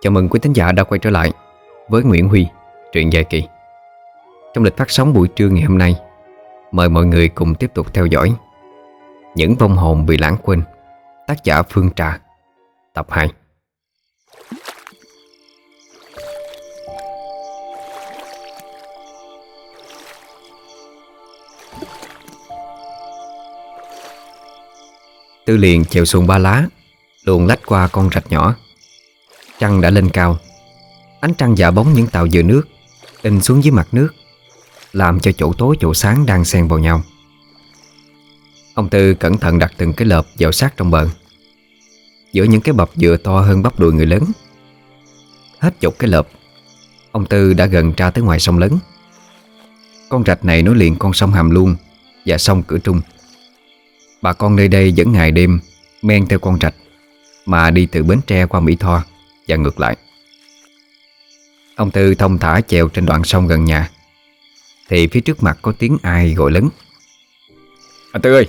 Chào mừng quý thính giả đã quay trở lại với Nguyễn Huy, truyện dài kỳ. Trong lịch phát sóng buổi trưa ngày hôm nay, mời mọi người cùng tiếp tục theo dõi Những vong hồn bị lãng quên, tác giả Phương Trà, tập 2. Tư liền chèo xuồng ba lá, luồn lách qua con rạch nhỏ. Trăng đã lên cao. Ánh trăng dạ bóng những tàu dừa nước in xuống dưới mặt nước, làm cho chỗ tối chỗ sáng đang xen vào nhau. Ông Tư cẩn thận đặt từng cái lợp vào sát trong bờ, giữa những cái bập dừa to hơn bắp đùi người lớn. Hết chục cái lợp, ông Tư đã gần ra tới ngoài sông lớn. Con rạch này nối liền con sông Hàm Luông và sông Cửa Trung. Bà con nơi đây vẫn ngày đêm men theo con rạch mà đi từ Bến Tre qua Mỹ Tho và ngược lại. Ông Tư thong thả chèo trên đoạn sông gần nhà, thì phía trước mặt có tiếng ai gọi lớn: "Anh Tư ơi!"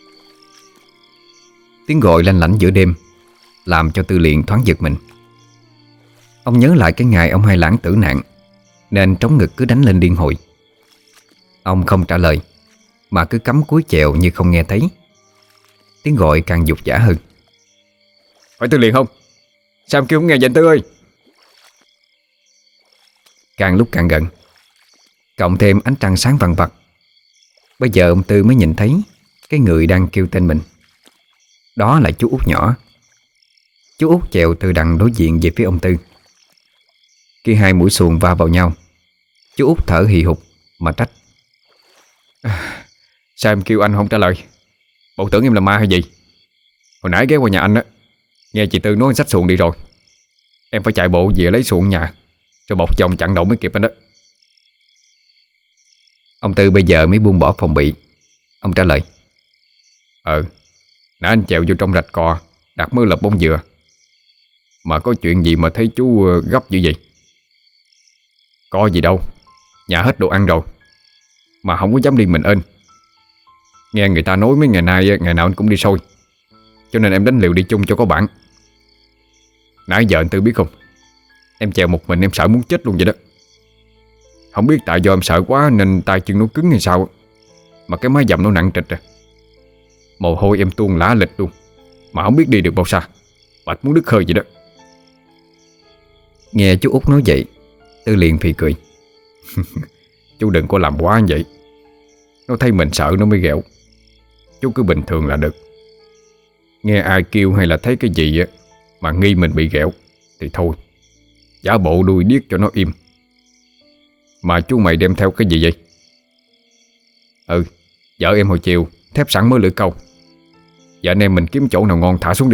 Tiếng gọi lanh lảnh giữa đêm làm cho Tư liền thoáng giật mình. Ông nhớ lại cái ngày ông Hai Lãng tử nạn, nên trống ngực cứ đánh lên điên hồi. Ông không trả lời, mà cứ cắm cúi chèo như không nghe thấy. Tiếng gọi càng dục dã hơn: "Phải Tư liền không? Sao em kêu không nghe vậy anh Tư ơi?" Càng lúc càng gần, cộng thêm ánh trăng sáng vằng vặc, bây giờ ông Tư mới nhìn thấy cái người đang kêu tên mình. Đó là chú Út nhỏ. Chú Út chèo từ đằng đối diện về phía ông Tư. Khi hai mũi xuồng va vào nhau, chú Út thở hì hục mà trách: "Sao em kêu anh không trả lời? Bộ tưởng em là ma hay gì? Hồi nãy ghé qua nhà anh á, nghe chị Tư nói anh xách xuồng đi rồi. Em phải chạy bộ về lấy xuồng nhà, rồi bọc vòng chặn đầu mới kịp anh đó." Ông Tư bây giờ mới buông bỏ phòng bị. Ông trả lời: Nãy anh chèo vô trong rạch cò, đặt mớ lợp bông dừa. Mà có chuyện gì mà thấy chú gấp dữ vậy?" "Có gì đâu, nhà hết đồ ăn rồi, mà không có dám đi mình ên. Nghe người ta nói mấy ngày nay ngày nào anh cũng đi sôi, cho nên em đánh liều đi chung cho có bạn. Nãy giờ anh Tư biết không, em chèo một mình em sợ muốn chết luôn vậy đó. Không biết tại do em sợ quá nên tay chân nó cứng hay sao, mà cái mái dầm nó nặng trịch à. Mồ hôi em tuôn lả lịch luôn, mà không biết đi được bao xa, bạch muốn đứt hơi vậy đó." Nghe chú Út nói vậy, Tư liền phì cười. "Chú đừng có làm quá như vậy. Nó thấy mình sợ nó mới ghẹo. Chú cứ bình thường là được. Nghe ai kêu hay là thấy cái gì á mà nghi mình bị ghẹo thì thôi, giả bộ đuôi điếc cho nó im. Mà chú mày đem theo cái gì vậy?" Vợ em hồi chiều thép sẵn mới lưỡi câu. Và anh em mình kiếm chỗ nào ngon thả xuống đi."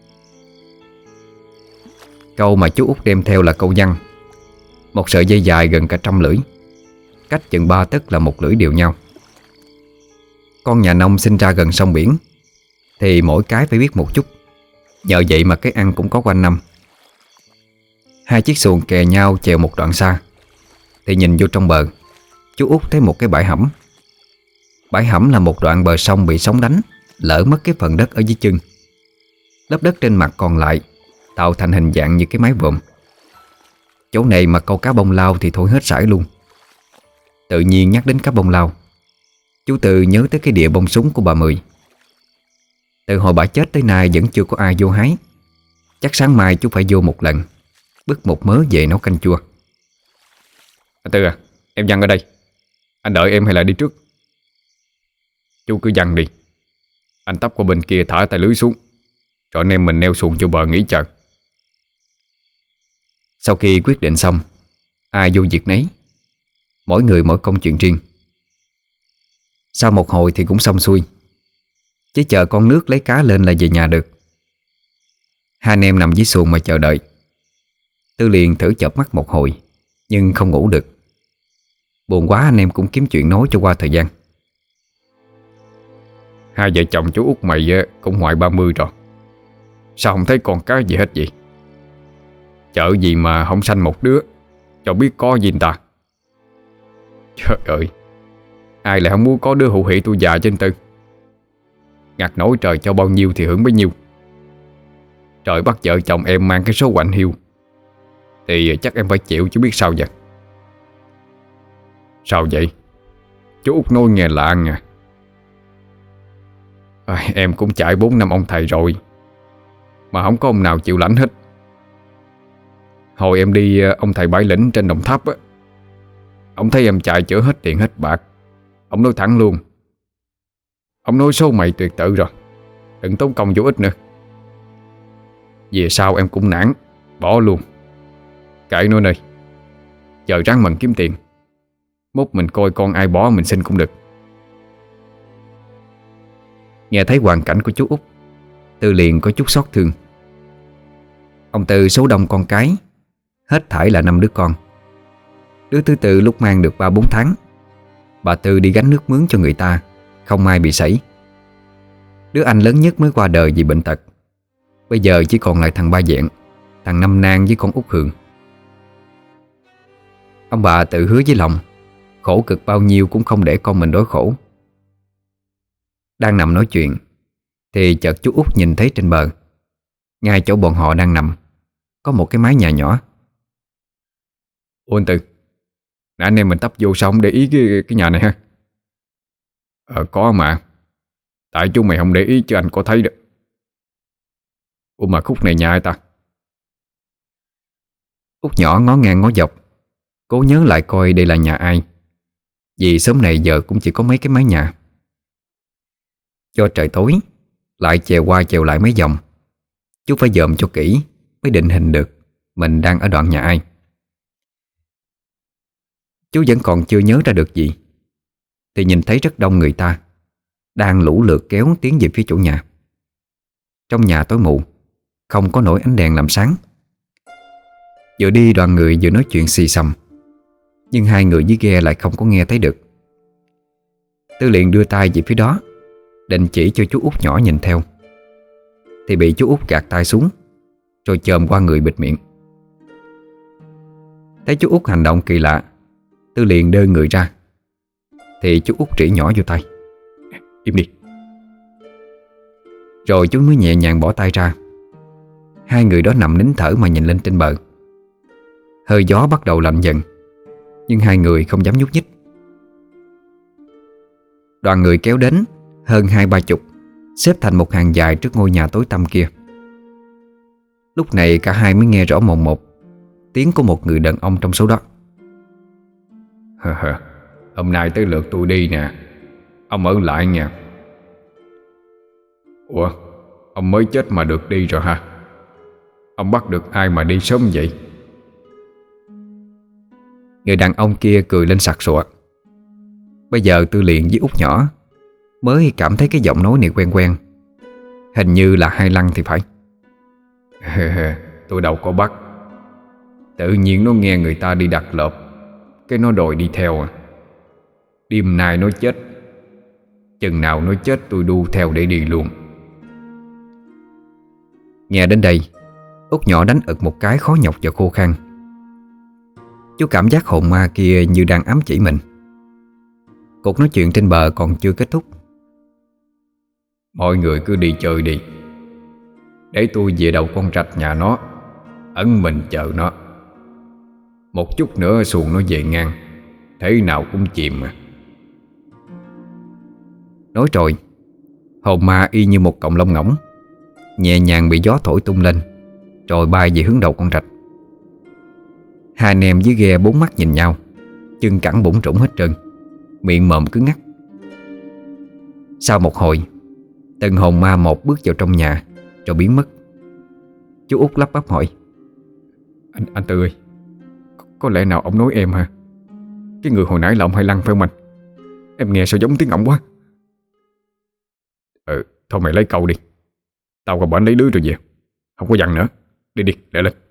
Câu mà chú Út đem theo là câu văn. Một sợi dây dài gần cả 100 lưỡi, cách chừng 3 tấc là một lưỡi đều nhau. Con nhà nông sinh ra gần sông biển thì mỗi cái phải biết một chút. Nhờ vậy mà cái ăn cũng có quanh năm. Hai chiếc xuồng kè nhau chèo một đoạn xa, thì nhìn vô trong bờ, chú Út thấy một cái bãi hẩm. Bãi hẩm là một đoạn bờ sông bị sóng đánh, lỡ mất cái phần đất ở dưới chân. Lớp đất trên mặt còn lại tạo thành hình dạng như cái mái vòm. Chỗ này mà câu cá bông lau thì thôi hết sải luôn. Tự nhiên nhắc đến cá bông lau, chú Tư nhớ tới cái đĩa bông súng của bà Mười. Từ hồi bà chết tới nay vẫn chưa có ai vô hái. Chắc sáng mai chú phải vô một lần, bứt một mớ về nấu canh chua. "Anh Tư à, em dằn ở đây. Anh đợi em hay là đi trước?" "Chú cứ dằn đi. Anh tấp qua bên kia thả tay lưới xuống, rồi anh em mình neo xuồng vô bờ nghỉ chờ." Sau khi quyết định xong, ai vô việc nấy, mỗi người mỗi công chuyện riêng. Sau một hồi thì cũng xong xuôi, chỉ chờ con nước lấy cá lên là về nhà được. Hai anh em nằm dưới xuồng mà chờ đợi. Tư liền thử chợp mắt một hồi, nhưng không ngủ được. Buồn quá anh em cũng kiếm chuyện nói cho qua thời gian. "Hai vợ chồng chú Út mày cũng ngoài 30 rồi, sao không thấy con cái gì hết vậy? Chợ gì mà không sanh một đứa, cho biết có gì người ta." "Trời ơi, ai lại không muốn có đứa hữu hỷ tôi già trên Tư. Ngặt nổi trời cho bao nhiêu thì hưởng bấy nhiêu. Trời bắt vợ chồng em mang cái số quạnh hiu, thì chắc em phải chịu chứ biết sao vậy. Sao vậy? Chú Út nói nghe lạ nha. Em cũng chạy 4 năm ông thầy rồi mà không có ông nào chịu lãnh hết. Hồi em đi ông thầy Bãi Lĩnh trên Đồng Tháp á, ông thấy em chạy chữa hết tiền hết bạc, ông nói thẳng luôn: ông nói số mày tuyệt tự rồi, đừng tốn công vô ích nữa. Về sau em cũng nản, bỏ luôn. Kệ nó nơi, giờ ráng mình kiếm tiền, mốt mình coi con ai bỏ mình xin cũng được. Nghe thấy hoàn cảnh của chú Út, Tư liền có chút xót thương. Ông Tư số đông con cái, hết thảy là 5 đứa con. Đứa thứ tư lúc mang được 3-4 tháng, bà Tư đi gánh nước mướn cho người ta, không ai bị sảy. Đứa anh lớn nhất mới qua đời vì bệnh tật. Bây giờ chỉ còn lại thằng Ba Vẹn, thằng Năm Nang với con Út Hường. Ông bà tự hứa với lòng, khổ cực bao nhiêu cũng không để con mình đói khổ. Đang nằm nói chuyện thì chợt chú Út nhìn thấy trên bờ, ngay chỗ bọn họ đang nằm, có một cái mái nhà nhỏ. Ủa anh Tư, nãy anh em mình tấp vô sao không để ý cái nhà này ha? Có mà, tại chú mày không để ý chứ anh có thấy được. Ủa mà khúc này nhà ai ta? Út nhỏ ngó ngang ngó dọc, cố nhớ lại coi đây là nhà ai, vì xóm này giờ cũng chỉ có mấy cái mái nhà. Do trời tối, lại chèo qua chèo lại mấy vòng, chú phải dòm cho kỹ mới định hình được mình đang ở đoạn nhà ai. Chú vẫn còn chưa nhớ ra được gì thì nhìn thấy rất đông người ta đang lũ lượt kéo tiến về phía chủ nhà. Trong nhà tối mù, không có nổi ánh đèn làm sáng. Vừa đi đoàn người vừa nói chuyện xì xầm, nhưng hai người dưới ghe lại không có nghe thấy được. Tư liền đưa tay về phía đó, định chỉ cho chú Út nhỏ nhìn theo, thì bị chú Út gạt tay xuống, rồi chồm qua người bịt miệng. Thấy chú Út hành động kỳ lạ, Tư liền đơ người ra, thì chú Út chỉ nhỏ vô tay: im đi. Rồi chú mới nhẹ nhàng bỏ tay ra. Hai người đó nằm nín thở mà nhìn lên trên bờ. Hơi gió bắt đầu lạnh dần, nhưng hai người không dám nhúc nhích. Đoàn người kéo đến hơn 20-30, xếp thành một hàng dài trước ngôi nhà tối tăm kia. Lúc này cả hai mới nghe rõ mồn một tiếng của một người đàn ông trong số đó: Hôm nay tới lượt tôi đi nè, ông ở lại nha. Ủa, ông mới chết mà được đi rồi hả? Ông bắt được ai mà đi sớm vậy? Người đàn ông kia cười lên sặc sụa. Bây giờ Tư liền với Út nhỏ mới cảm thấy cái giọng nói này quen quen. Hình như là Hai Lăng thì phải. Tôi đâu có bắt. Tự nhiên nó nghe người ta đi đặt lợp, cái nó đòi đi theo à. Đêm nay nó chết, chừng nào nó chết tôi đu theo để đi luôn. Nghe đến đây, Út nhỏ đánh ực một cái khó nhọc và khô khan. Chú cảm giác hồn ma kia như đang ám chỉ mình. Cuộc nói chuyện trên bờ còn chưa kết thúc. Mọi người cứ đi chơi đi, để tôi về đầu con rạch nhà nó, ẩn mình chờ nó. Một chút nữa xuồng nó về ngang, thế nào cũng chìm mà. Nói rồi, hồn ma y như một cọng lông ngỗng, nhẹ nhàng bị gió thổi tung lên, rồi bay về hướng đầu con rạch. Hai anh em dưới ghe bốn mắt nhìn nhau, chân cẳng bủn rủn hết trơn, miệng mồm cứng ngắc. Sau một hồi, từng hồn ma một bước vào trong nhà rồi biến mất. Chú Út lắp bắp hỏi: Anh Tư ơi, có lẽ nào ông nói em hả? Cái người hồi nãy là ông Hai Lăng phải không anh? Em nghe sao giống tiếng ổng quá. Thôi mày lấy câu đi, tao còn bển lấy đứa rồi về. Không có dằn nữa, đi đi, để lên.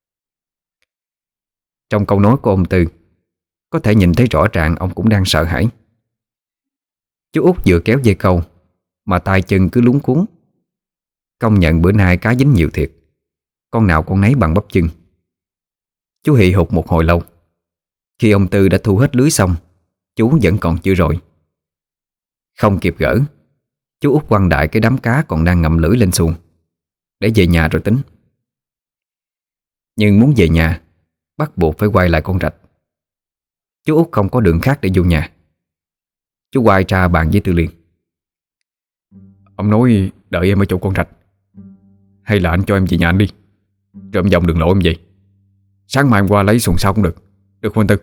Trong câu nói của ông Tư, có thể nhìn thấy rõ ràng ông cũng đang sợ hãi. Chú Út vừa kéo dây câu mà tay chân cứ luống cuống. Công nhận bữa nay cá dính nhiều thiệt, con nào con nấy bằng bắp chân. Chú hì hục một hồi lâu. Khi ông Tư đã thu hết lưới xong, chú vẫn còn chưa rồi. Không kịp gỡ, chú Út quăng đại cái đám cá còn đang ngậm lưỡi lên xuồng, để về nhà rồi tính. Nhưng muốn về nhà bắt buộc phải quay lại con rạch. Chú Út không có đường khác để vô nhà. Chú quay ra bàn với Tư Liền. Ông nói đợi em ở chỗ con rạch, hay là anh cho em về nhà anh đi, rồi em vòng đường lộ em vậy. Sáng mai em qua lấy xuồng sau cũng được. Được không anh Tư?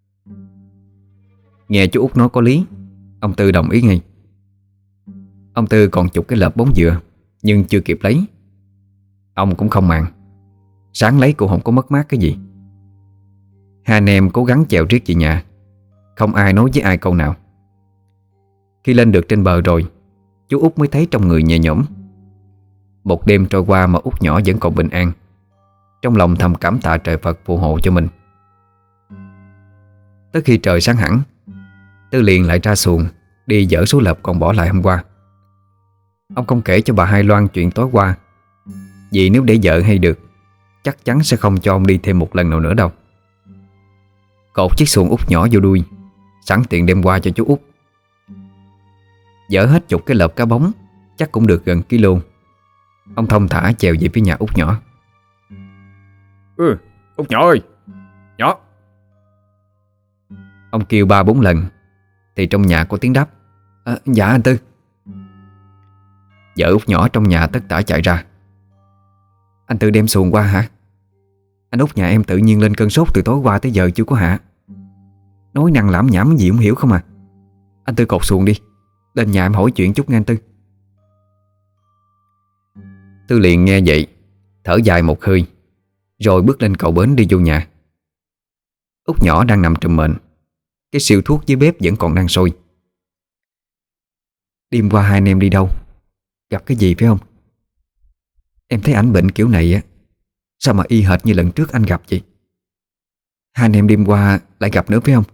Nghe chú Út nói có lý, ông Tư đồng ý ngay. Ông Tư còn chụp cái lợp bóng dừa, nhưng chưa kịp lấy. Ông cũng không màng, sáng lấy cũng không có mất mát cái gì. Hai anh em cố gắng chèo riết về nhà, không ai nói với ai câu nào. Khi lên được trên bờ rồi, chú Út mới thấy trong người nhẹ nhõm. Một đêm trôi qua mà Út nhỏ vẫn còn bình an. Trong lòng thầm cảm tạ trời Phật phù hộ cho mình. Tới khi trời sáng hẳn, Tư liền lại ra xuồng đi dỡ số lợp còn bỏ lại hôm qua. Ông không kể cho bà Hai Loan chuyện tối qua, vì nếu để vợ hay được, chắc chắn sẽ không cho ông đi thêm một lần nào nữa đâu. Cột chiếc xuồng Út nhỏ vô đuôi, sẵn tiện đem qua cho chú Út. Dỡ hết chục cái lợp cá bóng, chắc cũng được gần kg. Ông thong thả chèo về phía nhà Út nhỏ. Út nhỏ ơi, nhỏ. Ông kêu 3-4 lần thì trong nhà có tiếng đáp: Dạ anh Tư. Vợ Út nhỏ trong nhà tất tả chạy ra. Anh Tư đem xuồng qua hả? Anh Út nhà em tự nhiên lên cơn sốt từ tối qua tới giờ chưa có hạ. Nói năng lảm nhảm gì không hiểu không à. Anh Tư cột xuồng đi, lên nhà em hỏi chuyện chút nghe anh Tư. Tư liền nghe vậy, thở dài một hơi, rồi bước lên cầu bến đi vô nhà. Út nhỏ đang nằm trùm mền. Cái siêu thuốc dưới bếp vẫn còn đang sôi. Đêm qua hai anh em đi đâu? Gặp cái gì phải không? Em thấy ảnh bệnh kiểu này á, sao mà y hệt như lần trước anh gặp vậy? Hai anh em đêm qua lại gặp nữa phải không?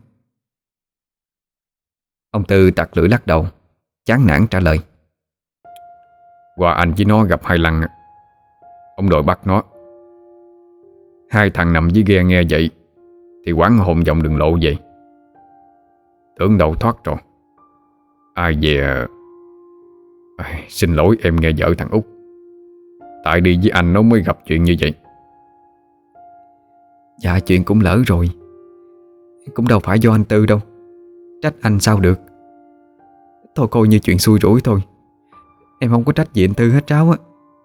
Ông Tư tặc lưỡi lắc đầu, chán nản trả lời. Qua anh với nó gặp 2 lần. Ông đội bắt nó. 2 thằng nằm dưới ghe nghe vậy thì quán hồn vòng đường lộ vậy. Tưởng đâu thoát rồi. Ai về. Xin lỗi em nghe vợ thằng Út. Tại đi với anh nó mới gặp chuyện như vậy. Dạ chuyện cũng lỡ rồi, cũng đâu phải do anh Tư đâu, trách anh sao được. Thôi coi như chuyện xui rủi thôi, em không có trách gì anh Tư hết ráo á.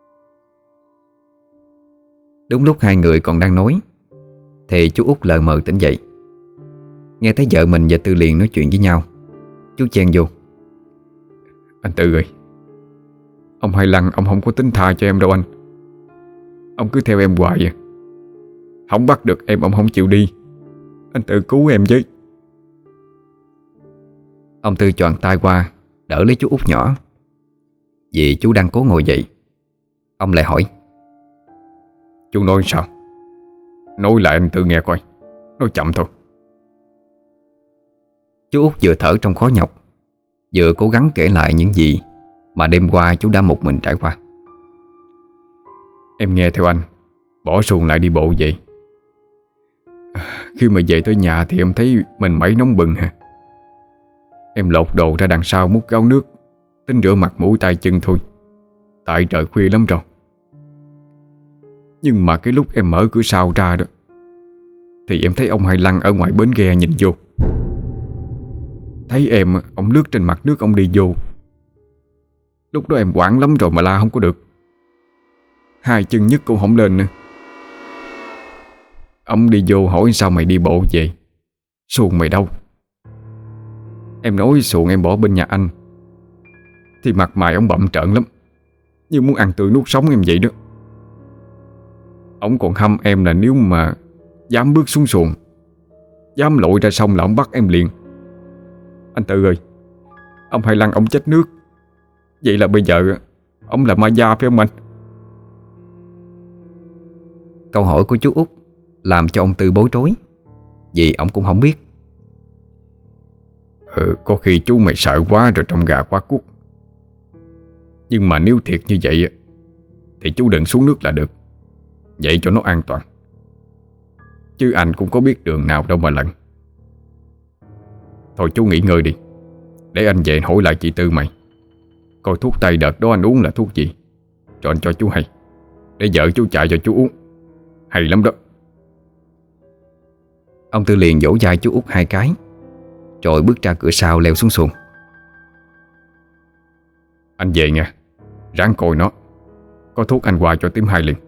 Đúng lúc hai người còn đang nói thì chú Út lờ mờ tỉnh dậy. Nghe thấy vợ mình và Tư liền nói chuyện với nhau, chú chen vô. Anh Tư ơi, ông Hai Lăng ông không có tính tha cho em đâu anh. Ông cứ theo em hoài à. Không bắt được em ông không chịu đi. Anh Tư cứu em với. Ông Tư choàng tay qua đỡ lấy chú Út nhỏ. Vì chú đang cố ngồi dậy, ông lại hỏi. Chú nói sao? Nói lại anh Tư nghe coi. Nói chậm thôi. Chú Út vừa thở trong khó nhọc, vừa cố gắng kể lại những gì mà đêm qua chú đã một mình trải qua. Em nghe theo anh, bỏ xuồng lại đi bộ vậy. Khi mà về tới nhà thì em thấy mình mẩy nóng bừng hả. Em lột đồ ra đằng sau múc gáo nước, tính rửa mặt mũi tay chân thôi, tại trời khuya lắm rồi. Nhưng mà cái lúc em mở cửa sau ra đó thì em thấy ông Hai Lăng ở ngoài bến ghe nhìn vô. Thấy em, ông lướt trên mặt nước ông đi vô. Lúc đó em hoảng lắm rồi mà la không có được. 2 chân nhức cũng không lên nữa. Ông đi vô hỏi sao mày đi bộ vậy, xuồng mày đâu? Em nói xuồng em bỏ bên nhà anh. Thì mặt mày ông bậm trợn lắm, như muốn ăn tươi nuốt sống em vậy đó. Ông còn hăm em là nếu mà dám bước xuống xuồng, dám lội ra sông là ông bắt em liền. Anh Tư ơi, ông Hai Lăng ông chết nước. Vậy là bây giờ ông là ma da phải không anh? Câu hỏi của chú Út làm cho ông Tư bối rối, vì ông cũng không biết. Có khi chú mày sợ quá rồi trong gà quá cuốc. Nhưng mà nếu thiệt như vậy thì chú đừng xuống nước là được, vậy cho nó an toàn. Chứ anh cũng có biết đường nào đâu mà lận. Thôi chú nghỉ ngơi đi, để anh về hỏi lại chị Tư mày, coi thuốc tây đợt đó anh uống là thuốc gì, rồi anh cho chú hay, để vợ chú chạy cho chú uống. Hay lắm đó. Ông Tư liền vỗ vai chú Út 2 cái, rồi bước ra cửa sau leo xuống xuồng. Anh về nha, ráng coi nó. Có thuốc anh qua cho tím 2 liền.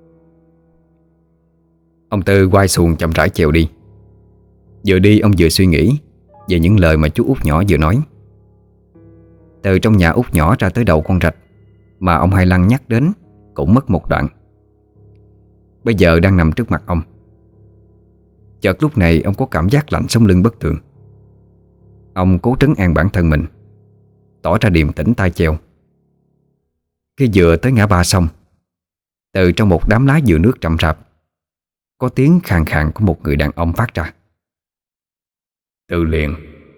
Ông Tư quay xuồng chậm rãi chèo đi. Vừa đi ông vừa suy nghĩ về những lời mà chú Út nhỏ vừa nói. Từ trong nhà Út nhỏ ra tới đầu con rạch mà ông Hai Lăng nhắc đến cũng mất một đoạn. Bây giờ đang nằm trước mặt ông. Chợt lúc này ông có cảm giác lạnh sống lưng bất thường. Ông cố trấn an bản thân mình, tỏ ra điềm tĩnh tay chèo. Khi vừa tới ngã ba sông, từ trong một đám lá dừa nước rậm rạp, có tiếng khàn khàn của một người đàn ông phát ra. Tư liền.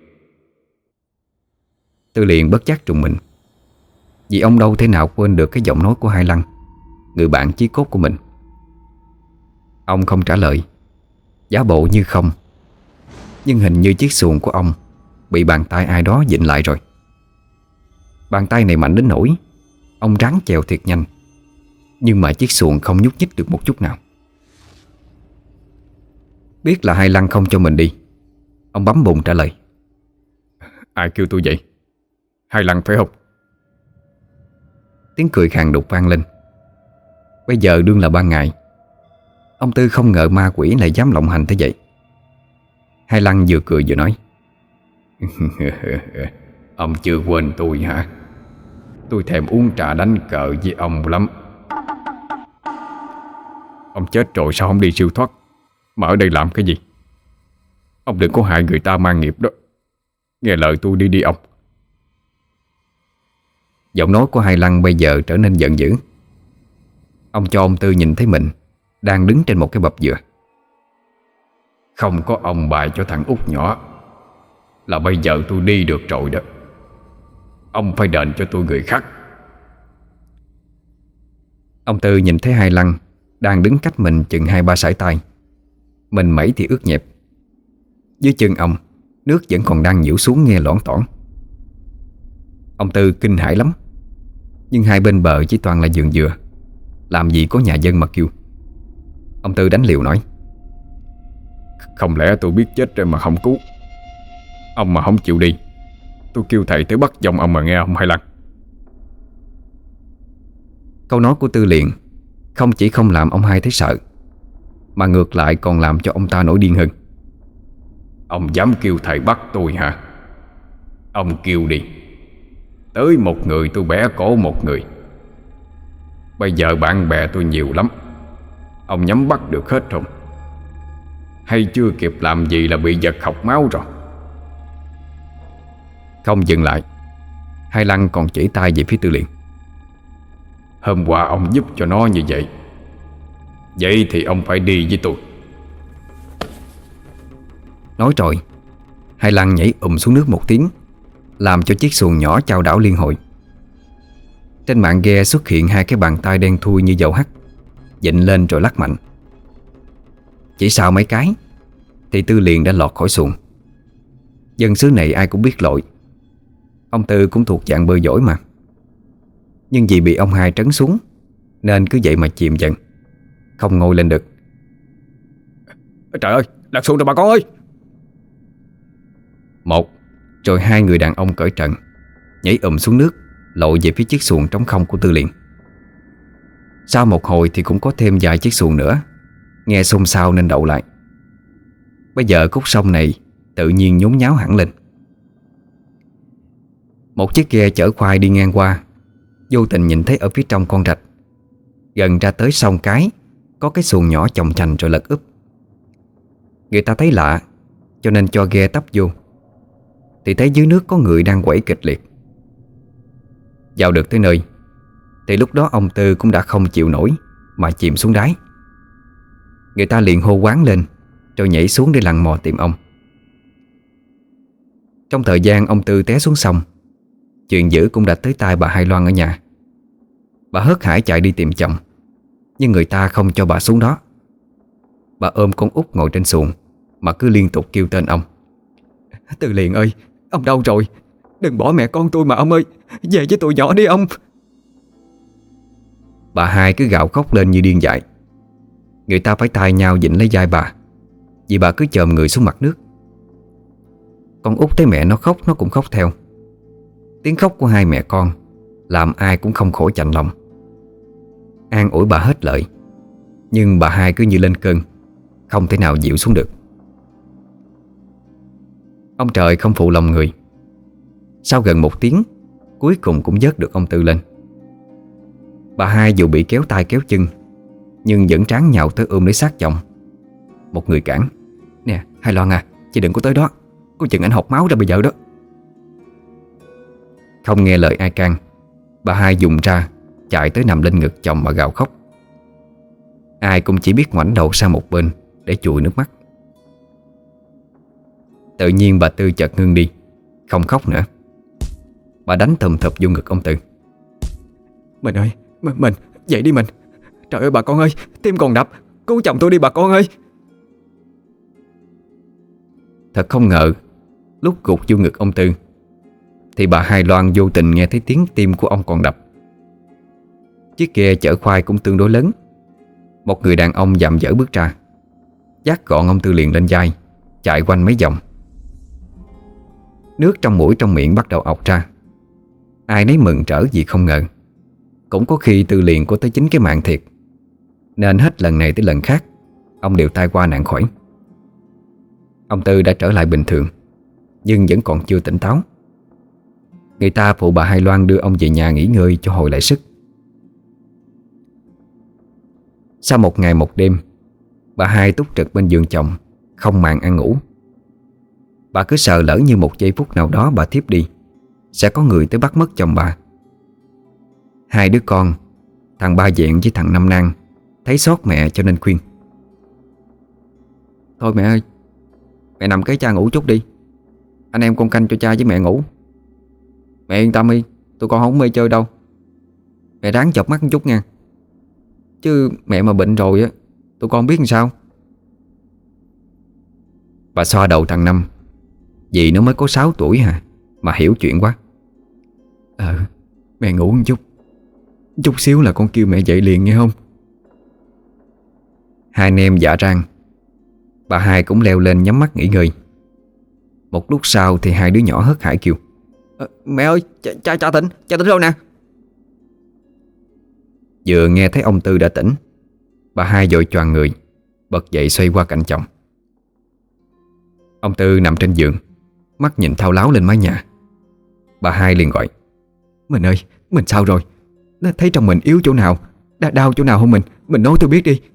Tư liền bất giác trùng mình, vì ông đâu thể nào quên được cái giọng nói của Hai Lăng, người bạn chí cốt của mình. Ông không trả lời, giả bộ như không. Nhưng hình như chiếc xuồng của ông bị bàn tay ai đó vịn lại rồi. Bàn tay này mạnh đến nỗi ông ráng chèo thiệt nhanh, nhưng mà chiếc xuồng không nhúc nhích được một chút nào. Biết là Hai Lăng không cho mình đi, ông bấm bụng trả lời. Ai kêu tôi vậy? Hai Lăng phải không? Tiếng cười khàn đục vang lên. Bây giờ đương là ban ngày. Ông Tư không ngờ ma quỷ lại dám lộng hành thế vậy. Hai Lăng vừa cười vừa nói. Ông chưa quên tôi hả? Tôi thèm uống trà đánh cờ với ông lắm. Ông chết rồi sao không đi siêu thoát, mà ở đây làm cái gì? Ông đừng có hại người ta mang nghiệp đó. Nghe lời tôi đi ông. Giọng nói của Hai Lăng bây giờ trở nên giận dữ. Ông cho ông Tư nhìn thấy mình đang đứng trên một cái bập dừa. Không có ông bài cho thằng út nhỏ là bây giờ tôi đi được rồi đó. Ông phải đền cho tôi người khác. Ông Tư nhìn thấy Hai Lăng đang đứng cách mình chừng 2-3 sải tay. Mình mẩy thì ướt nhẹp. Dưới chân ông, nước vẫn còn đang nhiễu xuống nghe loảng toảng. Ông Tư kinh hãi lắm. Nhưng hai bên bờ chỉ toàn là vườn dừa, làm gì có nhà dân mà kêu. Ông Tư đánh liều nói. Không lẽ tôi biết chết rồi mà không cứu? Ông mà không chịu đi, tôi kêu thầy tới bắt dòng ông mà nghe ông Hai Lăng. Câu nói của Tư liền không chỉ không làm ông Hai thấy sợ, mà ngược lại còn làm cho ông ta nổi điên hơn. Ông dám kêu thầy bắt tôi hả? Ông kêu đi. Tới một người tôi bẻ cổ một người. Bây giờ bạn bè tôi nhiều lắm. Ông nhắm bắt được hết không? Hay chưa kịp làm gì là bị giật học máu rồi? Không dừng lại, Hai Lăng còn chỉ tay về phía Tư liền. Hôm qua ông giúp cho nó như vậy, vậy thì ông phải đi với tôi. Nói rồi, Hai Lăng nhảy xuống nước một tiếng, làm cho chiếc xuồng nhỏ chao đảo liên hồi. Trên mạn ghe xuất hiện 2 cái bàn tay đen thui như dầu hắt, vịnh lên rồi lắc mạnh. Chỉ sau mấy cái thì Tư liền đã lọt khỏi xuồng. Dân xứ này ai cũng biết lội. Ông Tư cũng thuộc dạng bơi giỏi mà. Nhưng vì bị ông Hai trấn xuống nên cứ vậy mà chìm dần, không ngồi lên được. Trời ơi, lạc xuồng rồi bà con ơi! Một rồi 2 người đàn ông cởi trần nhảy xuống nước, lội về phía chiếc xuồng trống không của Tư liền. Sau một hồi thì cũng có thêm vài chiếc xuồng nữa nghe xôn xao nên đậu lại. Bây giờ khúc sông này tự nhiên nhốn nháo hẳn lên. Một chiếc ghe chở khoai đi ngang qua, vô tình nhìn thấy ở phía trong con rạch, gần ra tới sông cái, có cái xuồng nhỏ chồng chành rồi lật úp. Người ta thấy lạ cho nên cho ghe tấp vô, thì thấy dưới nước có người đang quẩy kịch liệt. Vào được tới nơi thì lúc đó ông Tư cũng đã không chịu nổi mà chìm xuống đáy. Người ta liền hô hoáng lên rồi nhảy xuống để lặn mò tìm ông. Trong thời gian ông Tư té xuống sông, chuyện dữ cũng đã tới tai bà Hai Loan ở nhà. Bà hớt hải chạy đi tìm chồng, nhưng người ta không cho bà xuống đó. Bà ôm con út ngồi trên xuồng mà cứ liên tục kêu tên ông. Tư liền ơi, ông đâu rồi? Đừng bỏ mẹ con tôi mà ông ơi, về với tụi nhỏ đi ông. Bà Hai cứ gào khóc lên như điên dại. Người ta phải tay nhau vịn lấy vai bà, vì bà cứ chồm người xuống mặt nước. Con út thấy mẹ nó khóc, nó cũng khóc theo. Tiếng khóc của hai mẹ con làm ai cũng không khỏi chạnh lòng. An ủi bà hết lời, nhưng bà hai cứ như lên cơn, không thể nào dịu xuống được. Ông trời không phụ lòng người. Sau gần 1 tiếng, cuối cùng cũng vớt được ông Tư lên. Bà hai dù bị kéo tay kéo chân, nhưng vẫn tráng nhào tới ôm lấy xác chồng. Một người cản: "Nè, Hai Loan à, chị đừng có tới đó, có chừng anh học máu ra bây giờ đó." Không nghe lời ai can, bà hai dùng ra chạy tới nằm lên ngực chồng mà gào khóc. Ai cũng chỉ biết ngoảnh đầu sang một bên để chùi nước mắt. Tự nhiên bà Tư chợt ngưng đi, không khóc nữa. Bà đánh thùm thụp vô ngực ông Tư. "Mình ơi, mình dậy đi mình. Trời ơi bà con ơi, tim còn đập, cứu chồng tôi đi bà con ơi." Thật không ngờ, lúc gục vô ngực ông Tư thì bà Hai Loan vô tình nghe thấy tiếng tim của ông còn đập. Chiếc ghe chở khoai cũng tương đối lớn. Một người đàn ông dạm dở bước ra, vác gọn ông Tư liền lên vai, chạy quanh mấy vòng. Nước trong mũi trong miệng bắt đầu ọc ra. Ai nấy mừng rỡ vì không ngờ. Cũng có khi Tư liền có tới 9 cái mạng thiệt, nên hết lần này tới lần khác ông đều tai qua nạn khỏi. Ông Tư đã trở lại bình thường, nhưng vẫn còn chưa tỉnh táo. Người ta phụ bà Hai Loan đưa ông về nhà nghỉ ngơi cho hồi lại sức. Sau 1 ngày 1 đêm, bà hai túc trực bên giường chồng, không màng ăn ngủ. Bà cứ sợ lỡ như một giây phút nào đó bà thiếp đi, sẽ có người tới bắt mất chồng bà. 2 đứa con, thằng Ba Vẹn với thằng Năm Nang, thấy xót mẹ cho nên khuyên: "Thôi mẹ ơi, mẹ nằm kế cha ngủ chút đi. Anh em con canh cho cha với mẹ ngủ. Mẹ yên tâm đi, tụi con không mê chơi đâu. Mẹ ráng chợp mắt một chút nha. Chứ mẹ mà bệnh rồi á, tụi con biết làm sao." Bà xoa đầu thằng Năm, vì nó mới có 6 tuổi hả, mà hiểu chuyện quá. Mẹ ngủ một chút. Chút xíu là con kêu mẹ dậy liền nghe không?" Hai anh em dạ rang. Bà hai cũng leo lên nhắm mắt nghỉ ngơi. Một lúc sau thì 2 đứa nhỏ hớt hải kêu: "Mẹ ơi, cha tỉnh rồi nè." Vừa nghe thấy ông Tư đã tỉnh, bà hai vội choàng người, bật dậy xoay qua cạnh chồng. Ông Tư nằm trên giường, mắt nhìn thao láo lên mái nhà. Bà hai liền gọi: "Mình ơi, mình sao rồi? Nó thấy trong mình yếu chỗ nào, đau chỗ nào không mình nói tôi biết đi."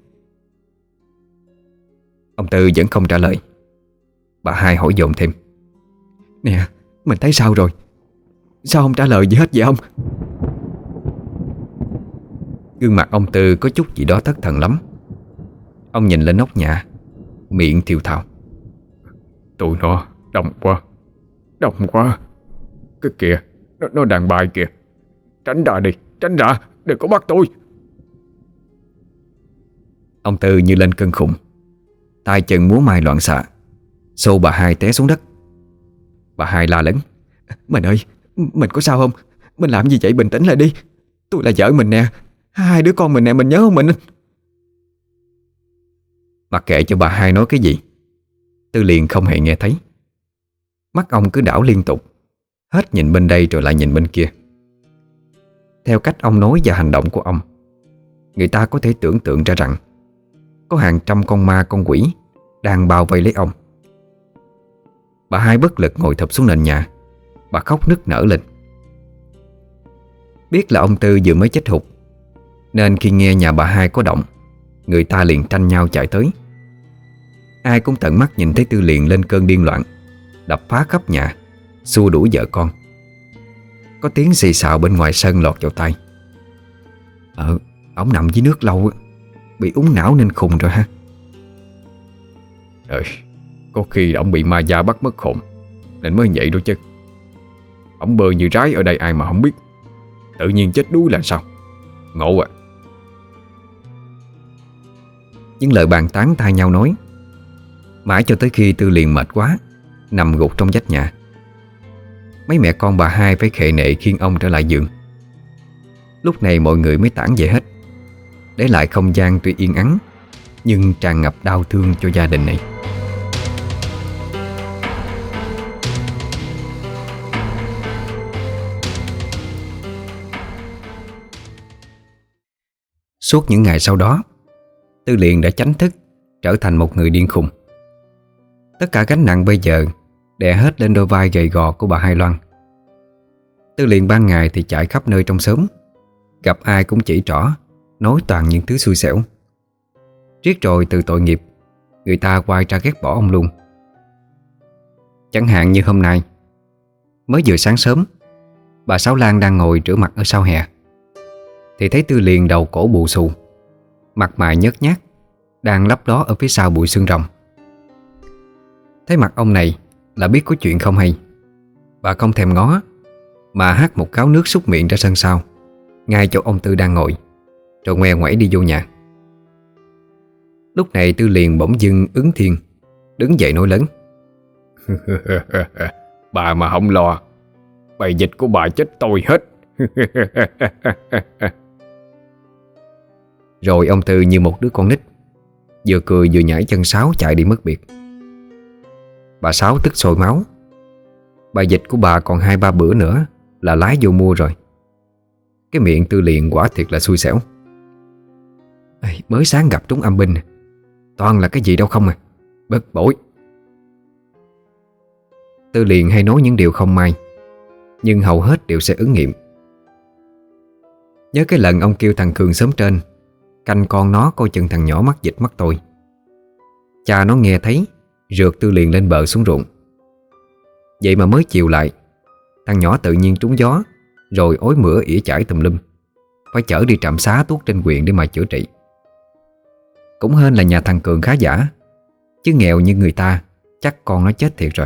Ông Tư vẫn không trả lời. Bà hai hỏi dồn thêm: "Nè, mình thấy sao rồi? Sao không trả lời gì hết vậy ông?" Gương mặt ông Tư có chút gì đó thất thần lắm. Ông nhìn lên nóc nhà, miệng thều thào: "Tụi nó đông quá. Cái kìa, nó đàn bài kìa. Tránh ra đi, tránh ra, đừng có bắt tôi." Ông Tư như lên cơn khùng, tay chân múa may loạn xạ, xô bà hai té xuống đất. Bà hai la lớn: "Mình ơi, mình có sao không? Mình làm gì vậy? Bình tĩnh lại đi. Tôi là vợ mình nè, 2 đứa con mình nè, mình nhớ không mình?" Mặc kệ cho bà hai nói cái gì, Tư liền không hề nghe thấy. Mắt ông cứ đảo liên tục, hết nhìn bên đây rồi lại nhìn bên kia. Theo cách ông nói và hành động của ông, người ta có thể tưởng tượng ra rằng có hàng trăm con ma con quỷ đang bao vây lấy ông. Bà hai bất lực ngồi thụp xuống nền nhà. Bà khóc nức nở lên. Biết là ông Tư vừa mới chết hụt, nên khi nghe nhà bà hai có động, người ta liền tranh nhau chạy tới. Ai cũng tận mắt nhìn thấy Tư liền lên cơn điên loạn, đập phá khắp nhà, xua đuổi vợ con. Có tiếng xì xào bên ngoài sân lọt vào tai: "Ổng nằm dưới nước lâu, bị úng não nên khùng rồi ha." Có khi ổng bị ma da bắt mất hồn nên mới vậy đó chứ. Ổng bơ như rái ở đây ai mà không biết. Tự nhiên chết đuối là sao? Ngộ à. Những lời bàn tán tai nhau nói, mãi cho tới khi Tư liền mệt quá, nằm gục trong vách nhà. Mấy mẹ con bà hai phải khệ nệ khiêng ông trở lại giường. Lúc này mọi người mới tản về hết, để lại không gian tuy yên ắng nhưng tràn ngập đau thương cho gia đình này. Suốt những ngày sau đó, Tư Liền đã chánh thức trở thành một người điên khùng. Tất cả gánh nặng bây giờ đè hết lên đôi vai gầy gò của bà Hai Loan. Tư Liền ban ngày thì chạy khắp nơi trong xóm, gặp ai cũng chỉ trỏ, nói toàn những thứ xui xẻo. Riết rồi từ tội nghiệp, người ta quay ra ghét bỏ ông luôn. Chẳng hạn như hôm nay, mới vừa sáng sớm, bà Sáu Lan đang ngồi rửa mặt ở sau hè, thì thấy Tư Liền đầu cổ bù xù, mặt mày nhớt nhác, đang lấp ló ở phía sau bụi xương rồng. Thấy mặt ông này là biết có chuyện không hay. Bà không thèm ngó, mà hắt một gáo nước súc miệng ra sân sau, ngay chỗ ông Tư đang ngồi, rồi ngoe ngoẩy đi vô nhà. Lúc này Tư Liền bỗng dưng ứng thiên, đứng dậy nói lớn: Bà mà không lo, bầy dịch của bà chết tôi hết. Rồi ông Tư như một đứa con nít, vừa cười vừa nhảy chân sáo chạy đi mất biệt. Bà Sáu tức sôi máu. Bà dịch của bà còn 2-3 bữa nữa là lái vô mua rồi. Cái miệng Tư Liền quả thiệt là xui xẻo. Mới sáng gặp trúng âm binh, toàn là cái gì đâu không à, bất bội. Tư Liền hay nói những điều không may, nhưng hầu hết đều sẽ ứng nghiệm. Nhớ cái lần ông kêu thằng Cường xóm trên canh con nó coi chừng thằng nhỏ mắc dịch mắc tôi. Cha nó nghe thấy, rượt Tư Liền lên bờ xuống ruộng. Vậy mà mới chiều lại, thằng nhỏ tự nhiên trúng gió, rồi ói mửa ỉa chải tùm lum, phải chở đi trạm xá tuốt trên huyện để mà chữa trị. Cũng hên là nhà thằng Cường khá giả, chứ nghèo như người ta chắc con nó chết thiệt rồi.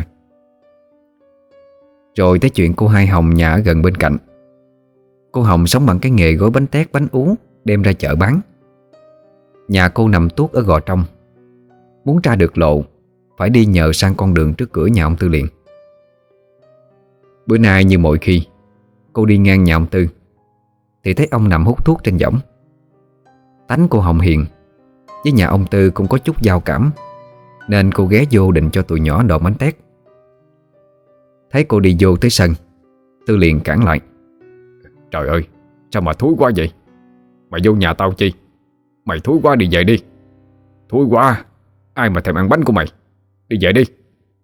Rồi tới chuyện cô Hai Hồng nhà ở gần bên cạnh. Cô Hồng sống bằng cái nghề gói bánh tét bánh ú đem ra chợ bán. Nhà cô nằm tuốt ở Gò Trong, muốn ra được lộ phải đi nhờ sang con đường trước cửa nhà ông Tư liền. Bữa nay như mọi khi, cô đi ngang nhà ông Tư thì thấy ông nằm hút thuốc trên võng. Tánh cô Hồng hiền, với nhà ông Tư cũng có chút giao cảm, nên cô ghé vô định cho tụi nhỏ đòn bánh tét. Thấy cô đi vô tới sân, Tư liền cản lại: Trời ơi, sao mà thúi quá vậy? Mày vô nhà tao chi? Mày thúi quá đi về đi. Thúi quá, ai mà thèm ăn bánh của mày. Đi về đi.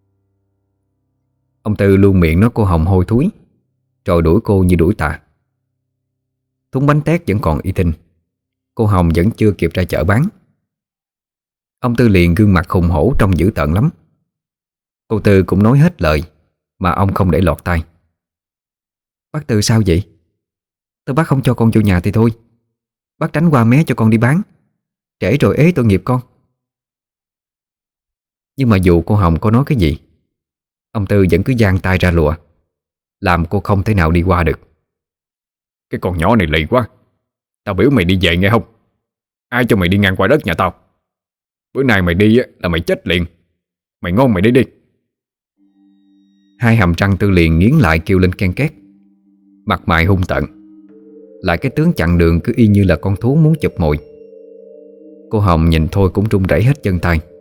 Ông Tư luôn miệng nói cô Hồng hôi thúi, rồi đuổi cô như đuổi tà. Thúng bánh tét vẫn còn y tinh, cô Hồng vẫn chưa kịp ra chợ bán. Ông Tư liền gương mặt hùng hổ trông dữ tợn lắm. Cô Tư cũng nói hết lời, mà ông không để lọt tai. Bác Tư sao vậy? Tôi bác không cho con vô nhà thì thôi, bác tránh qua mé cho con đi bán, trễ rồi ế tội nghiệp con. Nhưng mà dù cô Hồng có nói cái gì, ông Tư vẫn cứ giang tay ra lùa, làm cô không thể nào đi qua được. Cái con nhỏ này lì quá. Tao biểu mày đi về nghe không? Ai cho mày đi ngang qua đất nhà tao? Bữa nay mày đi là mày chết liền. Mày ngon mày đi đi. Hai hàm răng Tư liền nghiến lại kêu lên ken két, mặt mày hung tợn, lại cái tướng chặn đường cứ y như là con thú muốn chụp mồi. Cô Hồng nhìn thôi cũng run rẩy hết chân tay.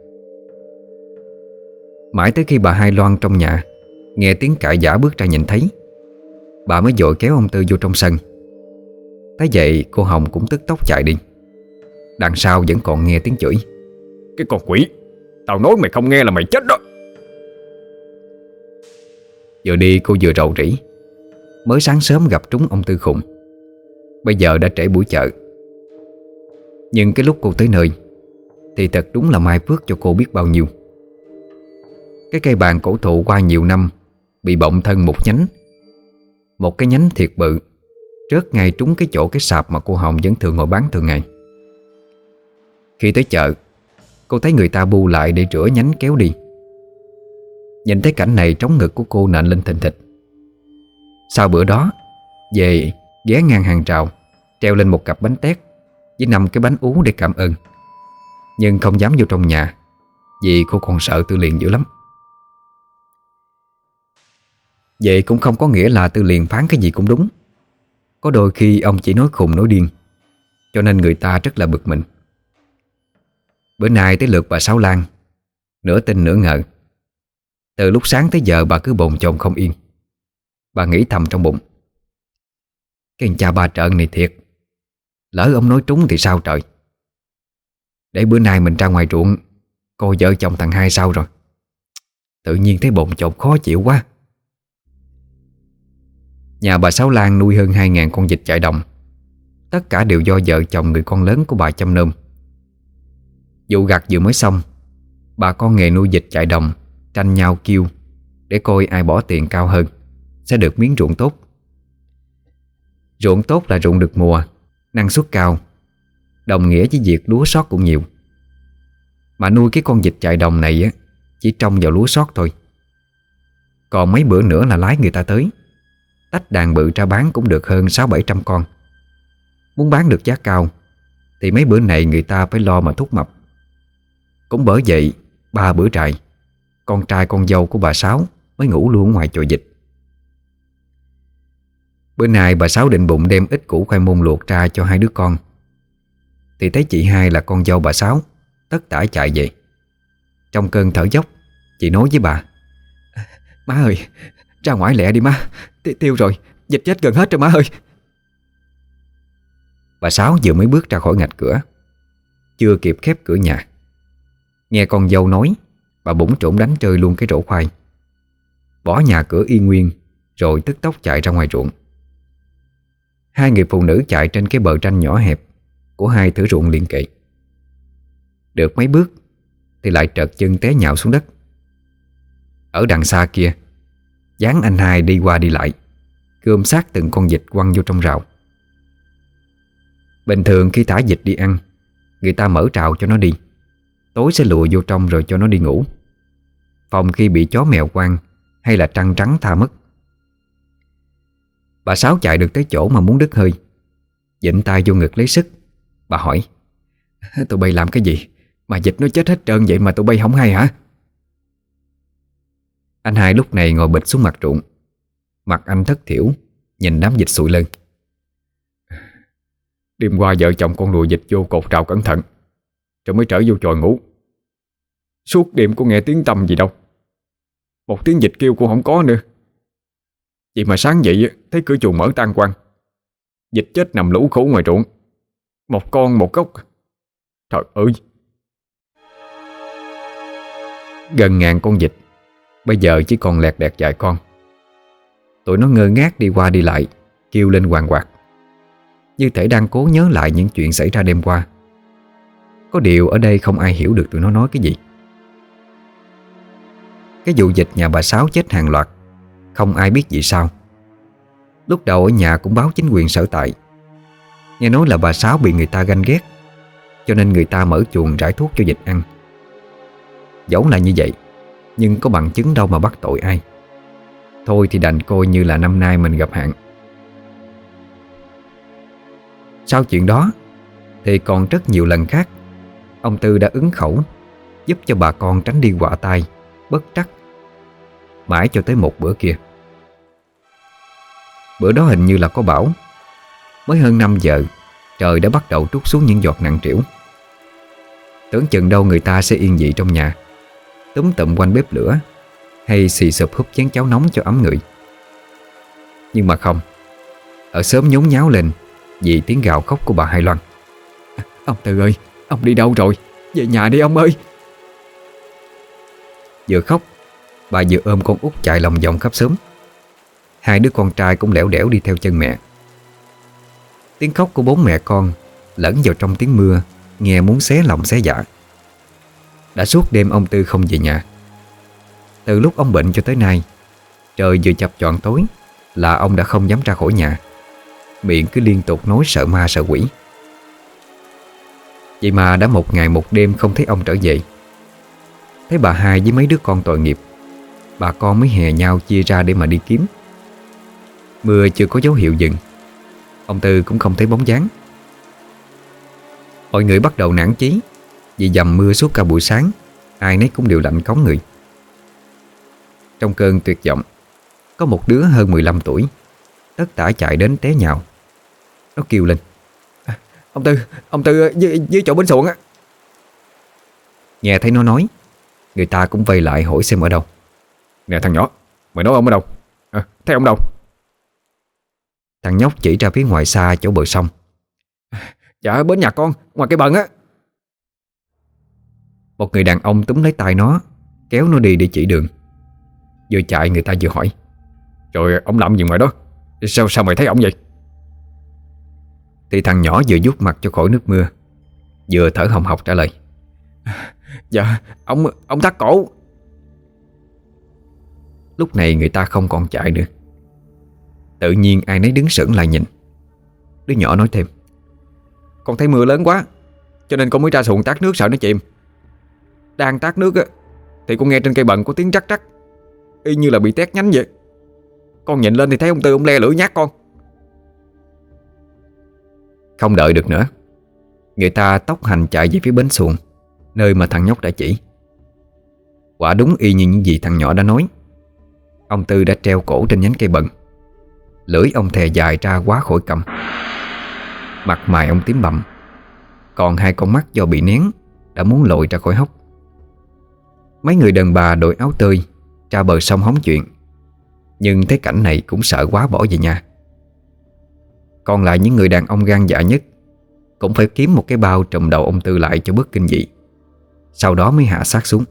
Mãi tới khi bà Hai Loan trong nhà nghe tiếng cãi vã bước ra nhìn thấy, bà mới vội kéo ông Tư vô trong sân. Thấy vậy cô Hồng cũng tức tốc chạy đi. Đằng sau vẫn còn nghe tiếng chửi: Cái con quỷ, tao nói mày không nghe là mày chết đó. Vừa đi cô vừa rầu rĩ. Mới sáng sớm gặp trúng ông Tư khùng, bây giờ đã trễ buổi chợ. Nhưng cái lúc cô tới nơi thì thật đúng là mai phước cho cô biết bao nhiêu. Cái cây bàn cổ thụ qua nhiều năm bị bọng thân một nhánh. Một cái nhánh thiệt bự rớt ngay trúng cái chỗ cái sạp mà cô Hồng vẫn thường ngồi bán thường ngày. Khi tới chợ, cô thấy người ta bu lại để rửa nhánh kéo đi. Nhìn thấy cảnh này, trống ngực của cô nện lên thình thịch. Sau bữa đó về ghé ngang hàng rào, treo lên một cặp bánh tét với 5 cái bánh ú để cảm ơn, nhưng không dám vô trong nhà vì cô còn sợ Tư liền dữ lắm. Vậy cũng không có nghĩa là Tư liền phán cái gì cũng đúng. Có đôi khi ông chỉ nói khùng nói điên, cho nên người ta rất là bực mình. Bữa nay tới lượt bà Sáu Lan, nửa tin nửa ngờ. Từ lúc sáng tới giờ bà cứ bồn chồn không yên. Bà nghĩ thầm trong bụng: cái cha ba trợn này thiệt, Lỡ ông nói trúng thì sao trời. Để bữa nay mình ra ngoài ruộng coi vợ chồng thằng hai sao rồi. Tự nhiên thấy bồn chồn khó chịu quá. Nhà bà Sáu Lan nuôi hơn 2.000 con vịt chạy đồng. Tất cả đều do vợ chồng người con lớn của bà chăm nom. Vụ gặt vừa mới xong, bà con nghề nuôi vịt chạy đồng tranh nhau kêu để coi ai bỏ tiền cao hơn sẽ được miếng ruộng tốt. Ruộng tốt là ruộng được mùa, năng suất cao, đồng nghĩa với việc lúa sót cũng nhiều. Mà nuôi cái con vịt chạy đồng này á, chỉ trông vào lúa sót thôi. Còn mấy bữa nữa là lái người ta tới, tách đàn bự ra bán cũng được hơn 600-700 con. Muốn bán được giá cao thì mấy bữa này người ta phải lo mà thúc mập. Cũng bởi vậy 3 bữa trại, con trai con dâu của bà Sáu mới ngủ luôn ngoài chòi vịt. Bữa nay bà Sáu định bụng đem ít củ khoai môn luộc ra cho hai đứa con, thì thấy chị hai là con dâu bà Sáu tất tải chạy về. Trong cơn thở dốc, chị nói với bà: "Má ơi, ra ngoài lẹ đi má, tiêu rồi, vịt chết gần hết rồi má ơi." Bà Sáu vừa mới bước ra khỏi ngạch cửa, chưa kịp khép cửa nhà, nghe con dâu nói, bà bủn trộn đánh rơi luôn cái rổ khoai, bỏ nhà cửa y nguyên, rồi tức tốc chạy ra ngoài ruộng. Hai người phụ nữ chạy trên cái bờ tranh nhỏ hẹp của hai thửa ruộng liền kề. Được mấy bước thì lại trợt chân té nhào xuống đất. Ở đằng xa kia, dáng anh hai đi qua đi lại, gom xác từng con vịt quăng vô trong rào. Bình thường khi thả vịt đi ăn, người ta mở rào cho nó đi, tối sẽ lùa vô trong rồi cho nó đi ngủ, phòng khi bị chó mèo quăng hay là trăng trắng tha mất. Bà Sáu chạy được tới chỗ mà muốn đứt hơi, vịn tay vô ngực lấy sức. Bà hỏi: "Tụi bay làm cái gì mà vịt nó chết hết trơn vậy mà tụi bay không hay hả?" Anh hai lúc này ngồi bịch xuống mặt ruộng, mặt anh thất thểu nhìn đám vịt sụi lên. Đêm qua vợ chồng con lùa vịt vô cột rào cẩn thận, rồi mới trở vô chòi ngủ. Suốt đêm cô nghe tiếng tăm gì đâu, một tiếng vịt kêu cũng không có nữa. Vậy mà sáng dậy thấy cửa chuồng mở tan quang, vịt chết nằm lũ khổ ngoài ruộng, một con một gốc. Trời ơi! Gần ngàn con vịt, bây giờ chỉ còn lẹt đẹt vài con. Tụi nó ngơ ngác đi qua đi lại, kêu lên hoàng quạc, như thể đang cố nhớ lại những chuyện xảy ra đêm qua. Có điều ở đây không ai hiểu được tụi nó nói cái gì. Cái vụ vịt nhà bà Sáu chết hàng loạt, không ai biết vì sao. Lúc đầu ở nhà cũng báo chính quyền sở tại. Nghe nói là bà Sáu bị người ta ganh ghét, cho nên người ta mở chuồng rải thuốc cho vịt ăn. Dẫu là như vậy, nhưng có bằng chứng đâu mà bắt tội ai. Thôi thì đành coi như là năm nay mình gặp hạn. Sau chuyện đó thì còn rất nhiều lần khác, ông Tư đã ứng khẩu giúp cho bà con tránh đi quạ tai, bất trắc, mãi cho tới một bữa kia. Bữa đó hình như là có bão. Mới hơn 5 giờ, trời đã bắt đầu trút xuống những giọt nặng trĩu. Tưởng chừng đâu người ta sẽ yên vị trong nhà, túm tụm quanh bếp lửa, hay xì sụp húp chén cháo nóng cho ấm người. Nhưng mà không. Ở xóm nhốn nháo lên vì tiếng gào khóc của bà Hai Loan. "Ông Tư ơi, ông đi đâu rồi? Về nhà đi ông ơi!" Vừa khóc, bà vừa ôm con út chạy lòng vòng khắp xóm. Hai đứa con trai cũng lẻo đẻo đi theo chân mẹ. Tiếng khóc của 4 mẹ con lẫn vào trong tiếng mưa, nghe muốn xé lòng xé dạ. Đã suốt đêm ông Tư không về nhà. Từ lúc ông bệnh cho tới nay, trời vừa chập choạng tối là ông đã không dám ra khỏi nhà, miệng cứ liên tục nói sợ ma sợ quỷ. Vậy mà đã một ngày một đêm không thấy ông trở về. Thấy bà Hai với mấy đứa con tội nghiệp, bà con mới hè nhau chia ra để mà đi kiếm. Mưa chưa có dấu hiệu dừng, ông Tư cũng không thấy bóng dáng. Mọi người bắt đầu nản chí vì dầm mưa suốt cả buổi sáng, ai nấy cũng đều lạnh cóng người. Trong cơn tuyệt vọng, có một đứa hơn 15 tuổi tất tả chạy đến té nhào. Nó kêu lên: Ông Tư dưới chỗ bến xuồng á." Nghe thấy nó nói, người ta cũng vây lại hỏi xem ở đâu. "Nè thằng nhỏ, mày nói ông ở đâu? Thấy ông đâu?" Thằng nhóc chỉ ra phía ngoài xa chỗ bờ sông. Dạ ở bến nhà con, ngoài cái bận á. Một người đàn ông túm lấy tay nó, kéo nó đi để chỉ đường. Vừa chạy người ta vừa hỏi: Rồi ông làm gì ngoài đó? Sao mày thấy ổng vậy? Thì thằng nhỏ vừa vuốt mặt cho khỏi nước mưa, vừa thở hồng hộc trả lời: Dạ ông thắt cổ. Lúc này người ta không còn chạy nữa. Tự nhiên ai nấy đứng sững lại nhìn. Đứa nhỏ nói thêm: Con thấy mưa lớn quá, cho nên con mới ra xuồng tát nước sợ nó chìm. Đang tát nước á thì con nghe trên cây bần có tiếng rắc rắc, y như là bị tét nhánh vậy. Con nhìn lên thì thấy ông Tư ông le lưỡi nhát con. Không đợi được nữa, người ta tốc hành chạy về phía bến xuồng, nơi mà thằng nhóc đã chỉ. Quả đúng y như những gì thằng nhỏ đã nói. Ông Tư đã treo cổ trên nhánh cây bần. Lưỡi ông thè dài ra quá khỏi cầm. Mặt mày ông tím bầm, còn hai con mắt do bị nén đã muốn lội ra khỏi hốc. Mấy người đàn bà đội áo tơi ra bờ sông hóng chuyện, nhưng thấy cảnh này cũng sợ quá bỏ về nhà. Còn lại những người đàn ông gan dạ nhất cũng phải kiếm một cái bao trùm đầu ông Tư lại cho bớt kinh dị, sau đó mới hạ xác xuống.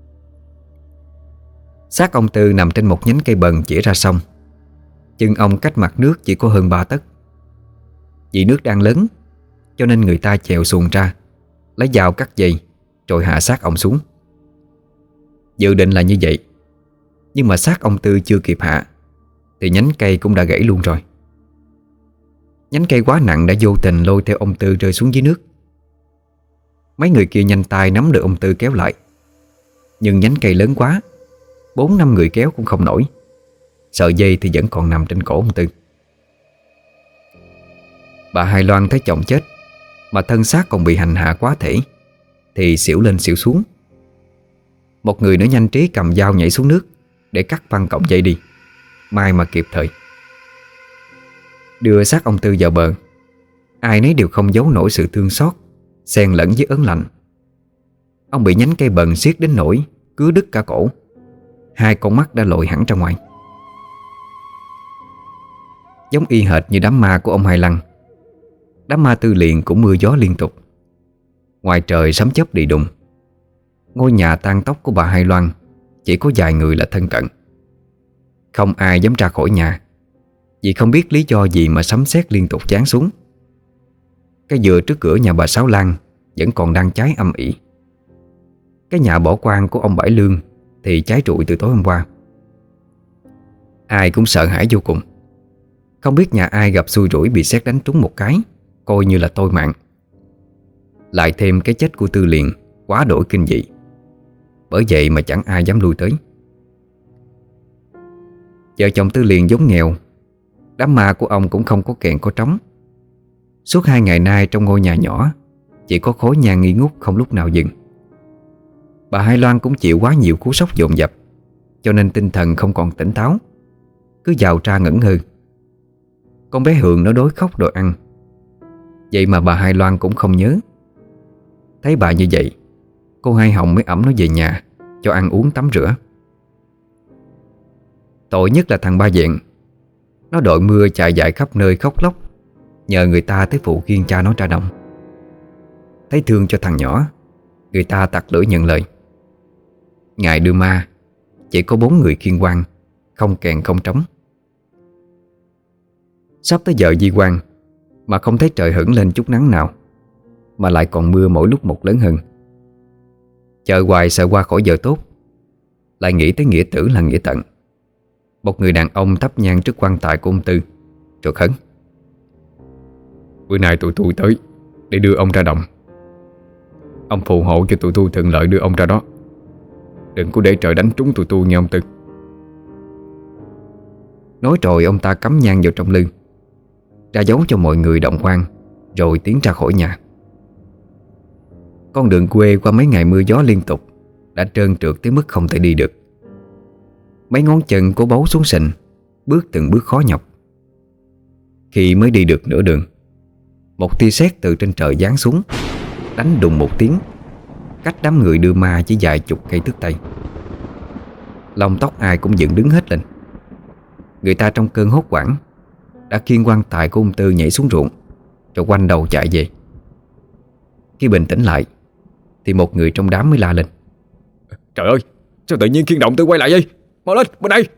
Xác ông Tư nằm trên một nhánh cây bần chĩa ra sông. Chân ông cách mặt nước chỉ có hơn 3 tấc. Vì nước đang lớn cho nên người ta chèo xuồng ra, lấy dao cắt dây rồi hạ xác ông xuống. Dự định là như vậy, nhưng mà xác ông Tư chưa kịp hạ thì nhánh cây cũng đã gãy luôn rồi. Nhánh cây quá nặng đã vô tình lôi theo ông Tư rơi xuống dưới nước. Mấy người kia nhanh tay nắm được ông Tư kéo lại, nhưng nhánh cây lớn quá, 4-5 người kéo cũng không nổi. Sợi dây thì vẫn còn nằm trên cổ ông Tư. Bà Hai Loan thấy chồng chết mà thân xác còn bị hành hạ quá thể thì xỉu lên xỉu xuống. Một người nữa nhanh trí cầm dao nhảy xuống nước để cắt văng cọng dây đi, may mà kịp thời. Đưa xác ông Tư vào bờ, ai nấy đều không giấu nổi sự thương xót xen lẫn với ớn lạnh. Ông bị nhánh cây bần siết đến nỗi cứa đứt cả cổ, hai con mắt đã lồi hẳn ra ngoài. Giống y hệt như đám ma của ông Hai Lăng. Đám ma Tư liền cũng mưa gió liên tục. Ngoài trời sấm chớp đi đùng. Ngôi nhà tang tóc của bà Hai Loan chỉ có vài người là thân cận. Không ai dám ra khỏi nhà, vì không biết lý do gì mà sấm sét liên tục giáng xuống. Cái dừa trước cửa nhà bà Sáu Lan vẫn còn đang cháy âm ỉ. Cái nhà bỏ hoang của ông Bảy Lương thì cháy rụi từ tối hôm qua. Ai cũng sợ hãi vô cùng. Không biết nhà ai gặp xui rủi bị sét đánh trúng một cái, coi như là tôi mạng. Lại thêm cái chết của Tư liền quá đổi kinh dị, bởi vậy mà chẳng ai dám lui tới. Vợ chồng Tư liền vốn nghèo, đám ma của ông cũng không có kèn có trống. Suốt 2 ngày nay trong ngôi nhà nhỏ chỉ có khói nhang nghi ngút không lúc nào dừng. Bà Hai Loan cũng chịu quá nhiều cú sốc dồn dập, cho nên tinh thần không còn tỉnh táo, cứ vào ra ngẩn ngơ. Con bé Hường nó đói khóc đòi ăn, vậy mà bà Hai Loan cũng không nhớ. Thấy bà như vậy, cô Hai Hồng mới ẵm nó về nhà cho ăn uống tắm rửa. Tội nhất là thằng Ba Vẹn. Nó đội mưa chạy dại khắp nơi khóc lóc, nhờ người ta tới phụ khiêng cha nó ra đồng. Thấy thương cho thằng nhỏ, người ta tặc lưỡi nhận lời. Ngày đưa ma chỉ có 4 người khiêng quan, không kèn không trống. Sắp tới giờ di quan mà không thấy trời hửng lên chút nắng nào, mà lại còn mưa mỗi lúc một lớn hơn. Chờ hoài sợ qua khỏi giờ tốt, lại nghĩ tới nghĩa tử là nghĩa tận. Một người đàn ông thắp nhang trước quan tài của ông Tư rồi khấn: Bữa nay tụi tôi tới để đưa ông ra đồng. Ông phù hộ cho tụi tôi thuận lợi đưa ông ra đó. Đừng có để trời đánh trúng tụi tôi nha ông Tư. Nói rồi ông ta cắm nhang vào trong lư, ra dấu cho mọi người động quan, rồi tiến ra khỏi nhà. Con đường quê qua mấy ngày mưa gió liên tục đã trơn trượt tới mức không thể đi được. Mấy ngón chân cố bấu xuống sình, bước từng bước khó nhọc. Khi mới đi được nửa đường, một tia sét từ trên trời giáng xuống, đánh đùng một tiếng, cách đám người đưa ma chỉ vài chục cây thước tây. Lông tóc ai cũng dựng đứng hết lên. Người ta trong cơn hốt hoảng đã khiêng quan tài của ông Tư nhảy xuống ruộng, rồi quanh đầu chạy về. Khi bình tĩnh lại thì một người trong đám mới la lên: Trời ơi, sao tự nhiên Khiên Động Tư quay lại vậy? Mau lên, bên đây!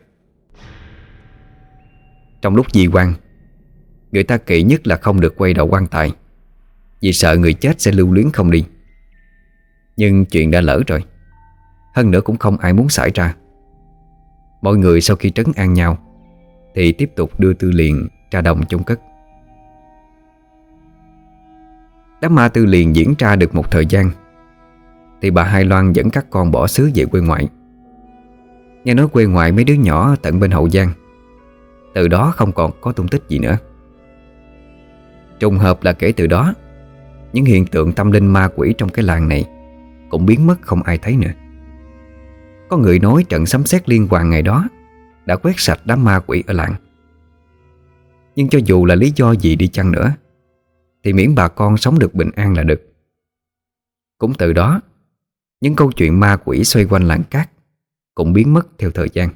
Trong lúc di quan, người ta kỵ nhất là không được quay đầu quan tài, vì sợ người chết sẽ lưu luyến không đi. Nhưng chuyện đã lỡ rồi, hơn nữa cũng không ai muốn xảy ra. Mọi người sau khi trấn an nhau thì tiếp tục đưa Tư Liền ra đồng chôn cất. Đám ma Tư Liền diễn ra được một thời gian thì bà Hai Loan dẫn các con bỏ xứ về quê ngoại. Nghe nói quê ngoại mấy đứa nhỏ ở tận bên Hậu Giang, từ đó không còn có tung tích gì nữa. Trùng hợp là kể từ đó, những hiện tượng tâm linh ma quỷ trong cái làng này cũng biến mất không ai thấy nữa. Có người nói trận sấm sét liên hoàn ngày đó đã quét sạch đám ma quỷ ở làng. Nhưng cho dù là lý do gì đi chăng nữa thì miễn bà con sống được bình an là được. Cũng từ đó, những câu chuyện ma quỷ xoay quanh làng cát cũng biến mất theo thời gian.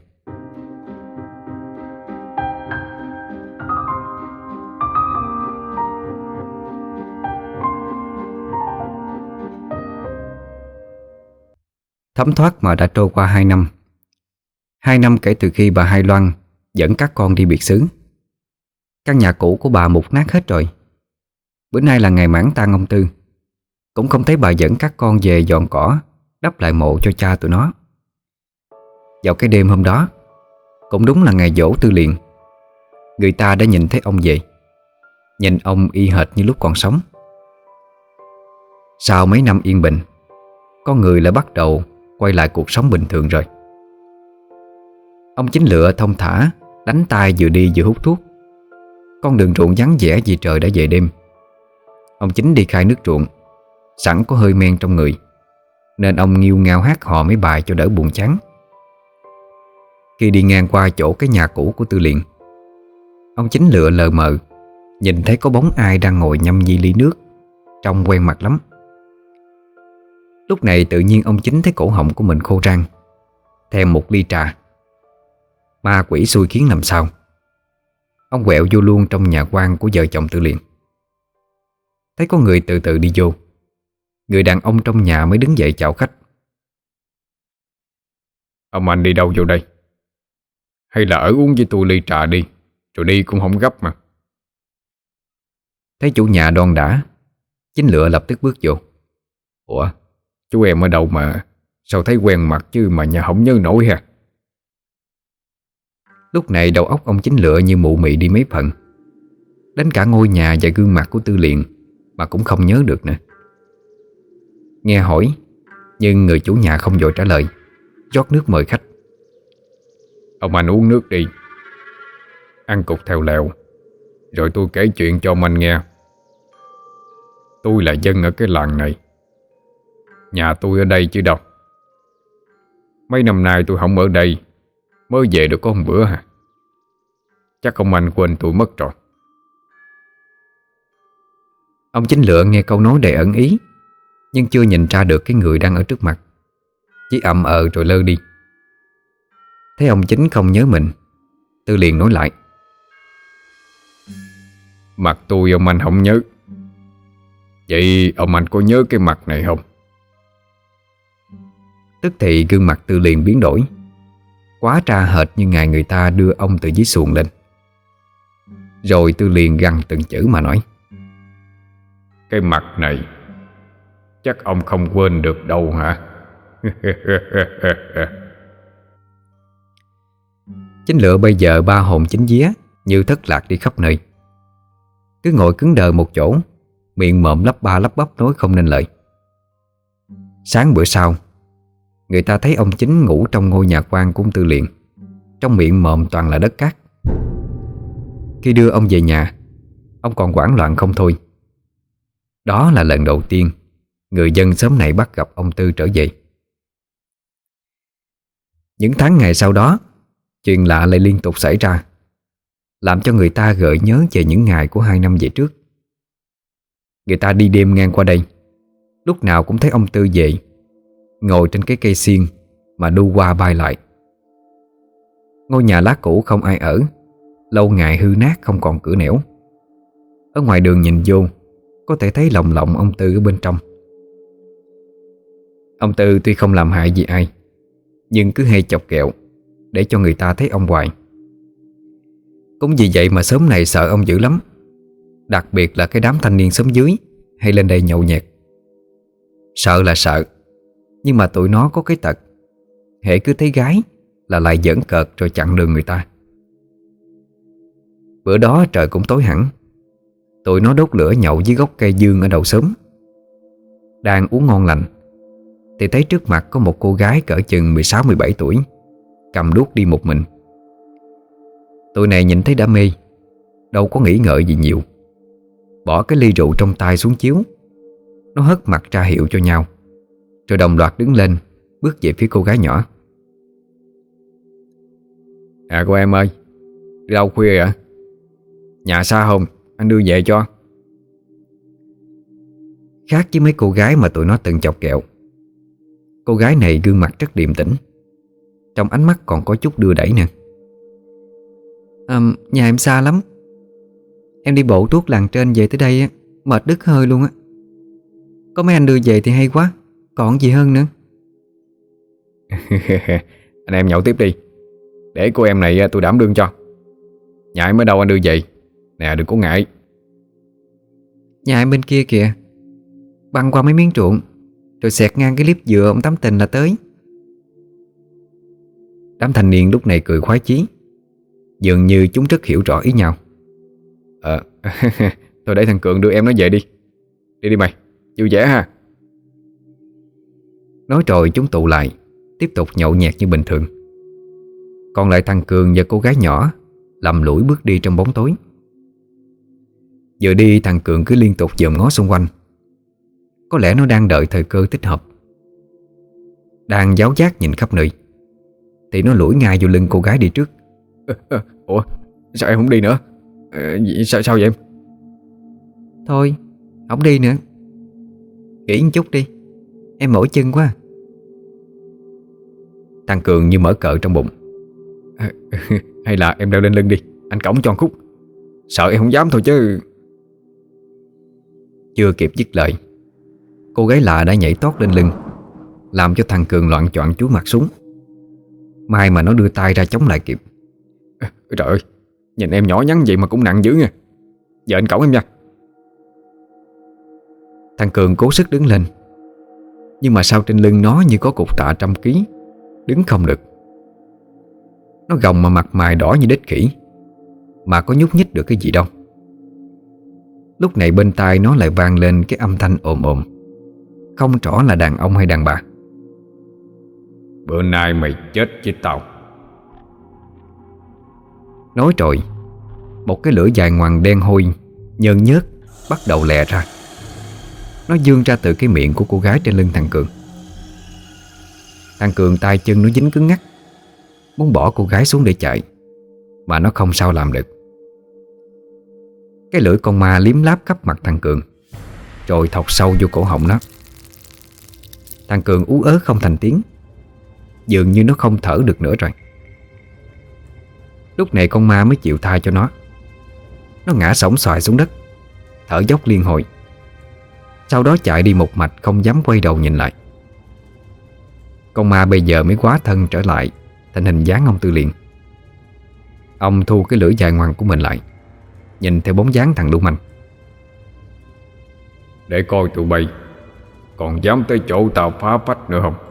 Thấm thoát mà đã trôi qua 2 năm. 2 năm kể từ khi bà Hai Loan dẫn các con đi biệt xứ. Căn nhà cũ của bà mục nát hết rồi. Bữa nay là ngày mãn tang ông Tư, cũng không thấy bà dẫn các con về dọn cỏ, đắp lại mộ cho cha tụi nó. Vào cái đêm hôm đó, cũng đúng là ngày giỗ Tư Liền, người ta đã nhìn thấy ông về. Nhìn ông y hệt như lúc còn sống. Sau mấy năm yên bình, con người lại bắt đầu quay lại cuộc sống bình thường rồi. Ông Chính Lựa thong thả đánh tay vừa đi vừa hút thuốc. Con đường ruộng vắng vẻ vì trời đã về đêm. Ông Chính đi khai nước ruộng, sẵn có hơi men trong người, nên ông nghêu ngao hát hò mấy bài cho đỡ buồn chán. Khi đi ngang qua chỗ cái nhà cũ của Tư Liền, ông Chính Lựa lờ mờ nhìn thấy có bóng ai đang ngồi nhâm nhi ly nước, trông quen mặt lắm. Lúc này tự nhiên ông Chính thấy cổ họng của mình khô rang, thèm một ly trà. Ma quỷ xui khiến làm sao, ông quẹo vô luôn trong nhà quan của vợ chồng Tư Liền. Thấy có người từ từ đi vô, người đàn ông trong nhà mới đứng dậy chào khách. Ông anh đi đâu vô đây? Hay là ở uống với tôi ly trà đi, rồi đi cũng không gấp mà. Thấy chủ nhà đon đã, Chính Lựa lập tức bước vô. Ủa, chú em ở đâu mà sao thấy quen mặt chứ mà nhà không nhớ nổi ha? Lúc này đầu óc ông Chính Lựa như mụ mị đi mấy phần. Đến cả ngôi nhà và gương mặt của Tư Liền mà cũng không nhớ được nữa. Nghe hỏi, nhưng người chủ nhà không vội trả lời, rót nước mời khách. Ông anh uống nước đi, ăn cục theo lẹo, rồi tôi kể chuyện cho ông anh nghe. Tôi là dân ở cái làng này, nhà tôi ở đây chứ đâu. Mấy năm nay tôi không ở đây, mới về được có một bữa hả? Chắc ông anh quên tôi mất rồi. Ông Chính Lựa nghe câu nói đầy ẩn ý, nhưng chưa nhìn ra được cái người đang ở trước mặt, chỉ ậm rồi lơ đi. Thấy ông Chính không nhớ mình, Tư liền nói lại. Mặt tôi ông anh không nhớ. Vậy ông anh có nhớ cái mặt này không? Tức thì gương mặt Tư liền biến đổi, quá tra hệt như ngày người ta đưa ông từ dưới xuồng lên. Rồi Tư liền gằn từng chữ mà nói. Cái mặt này chắc ông không quên được đâu hả? Chính Lựa bây giờ ba hồn chính vía, như thất lạc đi khắp nơi. Cứ ngồi cứng đờ một chỗ, miệng mộm lắp ba lắp bắp nói không nên lời. Sáng bữa sau, người ta thấy ông Chính ngủ trong ngôi nhà quan của ông Tư liền, trong miệng mộm toàn là đất cát. Khi đưa ông về nhà, ông còn hoảng loạn không thôi. Đó là lần đầu tiên người dân xóm này bắt gặp ông Tư trở về. Những tháng ngày sau đó, chuyện lạ lại liên tục xảy ra, làm cho người ta gợi nhớ về những ngày của 2 năm về trước. Người ta đi đêm ngang qua đây, lúc nào cũng thấy ông Tư về, ngồi trên cái cây xiên mà đu qua bay lại. Ngôi nhà lá cũ không ai ở, lâu ngày hư nát không còn cửa nẻo. Ở ngoài đường nhìn vô, có thể thấy lồng lộng ông Tư ở bên trong. Ông Tư tuy không làm hại gì ai, nhưng cứ hay chọc ghẹo để cho người ta thấy ông hoài. Cũng vì vậy mà xóm này sợ ông dữ lắm. Đặc biệt là cái đám thanh niên xóm dưới hay lên đây nhậu nhẹt. Sợ là sợ, nhưng mà tụi nó có cái tật, hễ cứ thấy gái là lại giỡn cợt rồi chặn đường người ta. Bữa đó trời cũng tối hẳn, tụi nó đốt lửa nhậu dưới gốc cây dương ở đầu xóm. Đang uống ngon lành thì thấy trước mặt có một cô gái cỡ chừng 16-17 tuổi, cầm đuốc đi một mình. Tụi này nhìn thấy đã mê, đâu có nghĩ ngợi gì nhiều. Bỏ cái ly rượu trong tay xuống chiếu, nó hất mặt ra hiệu cho nhau, rồi đồng loạt đứng lên, bước về phía cô gái nhỏ. À cô em ơi, đi đâu khuya vậy? Nhà xa không? Anh đưa về cho. Khác với mấy cô gái mà tụi nó từng chọc ghẹo, cô gái này gương mặt rất điềm tĩnh, trong ánh mắt còn có chút đưa đẩy nè. Nhà em xa lắm, em đi bộ tuốt làng trên về tới đây á, mệt đứt hơi luôn á. Có mấy anh đưa về thì hay quá, còn gì hơn nữa. Anh em nhậu tiếp đi, để cô em này tôi đảm đương cho. Nhà em ở đâu anh đưa về. Nè đừng có ngại. Nhà em bên kia kìa, băng qua mấy miếng ruộng, rồi xẹt ngang cái liếp dừa ông Tám Tình là tới. Đám thanh niên lúc này cười khoái chí, dường như chúng rất hiểu rõ ý nhau. Thôi để thằng Cường đưa em nó về đi. Đi đi mày, vui vẻ ha. Nói rồi chúng tụ lại, tiếp tục nhậu nhẹt như bình thường. Còn lại thằng Cường và cô gái nhỏ lầm lũi bước đi trong bóng tối. Vừa đi thằng Cường cứ liên tục dòm ngó xung quanh. Có lẽ nó đang đợi thời cơ thích hợp. Đang giáo giác nhìn khắp nơi thì nó lủi ngay vô lưng cô gái đi trước. Ủa sao em không đi nữa? Sao vậy em? Thôi không đi nữa, nghỉ một chút đi, em mỏi chân quá. Thằng Cường như mở cờ trong bụng. Hay là em leo lên lưng đi, anh cõng cho một khúc. Sợ em không dám thôi chứ. Chưa kịp dứt lời, cô gái lạ đã nhảy tót lên lưng, làm cho thằng Cường loạng choạng chúi mặt xuống. May mà nó đưa tay ra chống lại kịp. Trời ơi, nhìn em nhỏ nhắn vậy mà cũng nặng dữ nha. Giờ anh cõng em nha. Thằng Cường cố sức đứng lên, nhưng mà sao trên lưng nó như có cục tạ 100 kg, đứng không được. Nó gồng mà mặt mày đỏ như đít khỉ, mà có nhúc nhích được cái gì đâu. Lúc này bên tai nó lại vang lên cái âm thanh ồm ồm, không rõ là đàn ông hay đàn bà. Bữa nay mày chết với tao. Nói rồi, một cái lưỡi dài ngoằng đen hôi nhơn nhớt bắt đầu lè ra. Nó vươn ra từ cái miệng của cô gái trên lưng thằng Cường. Thằng Cường tay chân nó dính cứng ngắc, muốn bỏ cô gái xuống để chạy, mà nó không sao làm được. Cái lưỡi con ma liếm láp khắp mặt thằng Cường, rồi thọc sâu vô cổ họng nó. Thằng Cường ú ớ không thành tiếng, dường như nó không thở được nữa rồi. Lúc này con ma mới chịu tha cho nó. Nó ngã xổm xoài xuống đất, thở dốc liên hồi, sau đó chạy đi một mạch, không dám quay đầu nhìn lại. Con ma bây giờ mới hóa thân trở lại thành hình dáng ông Tư Liền. Ông thu cái lưỡi dài ngoằng của mình lại, nhìn theo bóng dáng thằng lưu manh. Để coi tụi bay còn dám tới chỗ tao phá phách nữa không?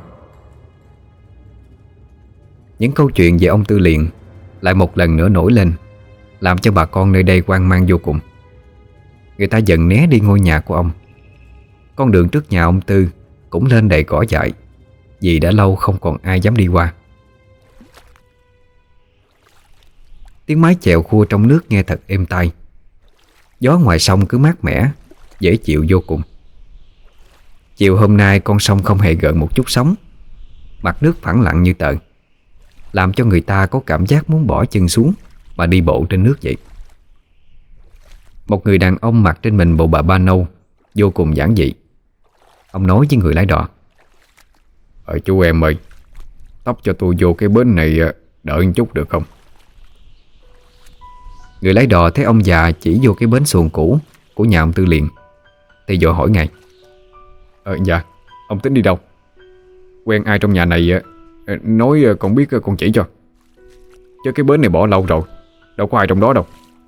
Những câu chuyện về ông Tư Liền lại một lần nữa nổi lên, làm cho bà con nơi đây hoang mang vô cùng. Người ta dần né đi ngôi nhà của ông. Con đường trước nhà ông Tư cũng lên đầy cỏ dại, vì đã lâu không còn ai dám đi qua. Tiếng mái chèo khua trong nước nghe thật êm tai. Gió ngoài sông cứ mát mẻ, dễ chịu vô cùng. Chiều hôm nay con sông không hề gợn một chút sóng, mặt nước phẳng lặng như tờ, làm cho người ta có cảm giác muốn bỏ chân xuống mà đi bộ trên nước vậy. Một người đàn ông mặc trên mình bộ bà ba nâu vô cùng giản dị. Ông nói với người lái đò: Chú em ơi, tấp cho tôi vô cái bến này đợi một chút được không? Người lái đò thấy ông già chỉ vô cái bến xuồng cũ của nhà ông Tư Liền thì vội hỏi ngay: Dạ, ông tính đi đâu? quen ai trong nhà này nói con biết con chỉ cho. Chứ cái bến này bỏ lâu rồi, đâu có ai trong đó đâu.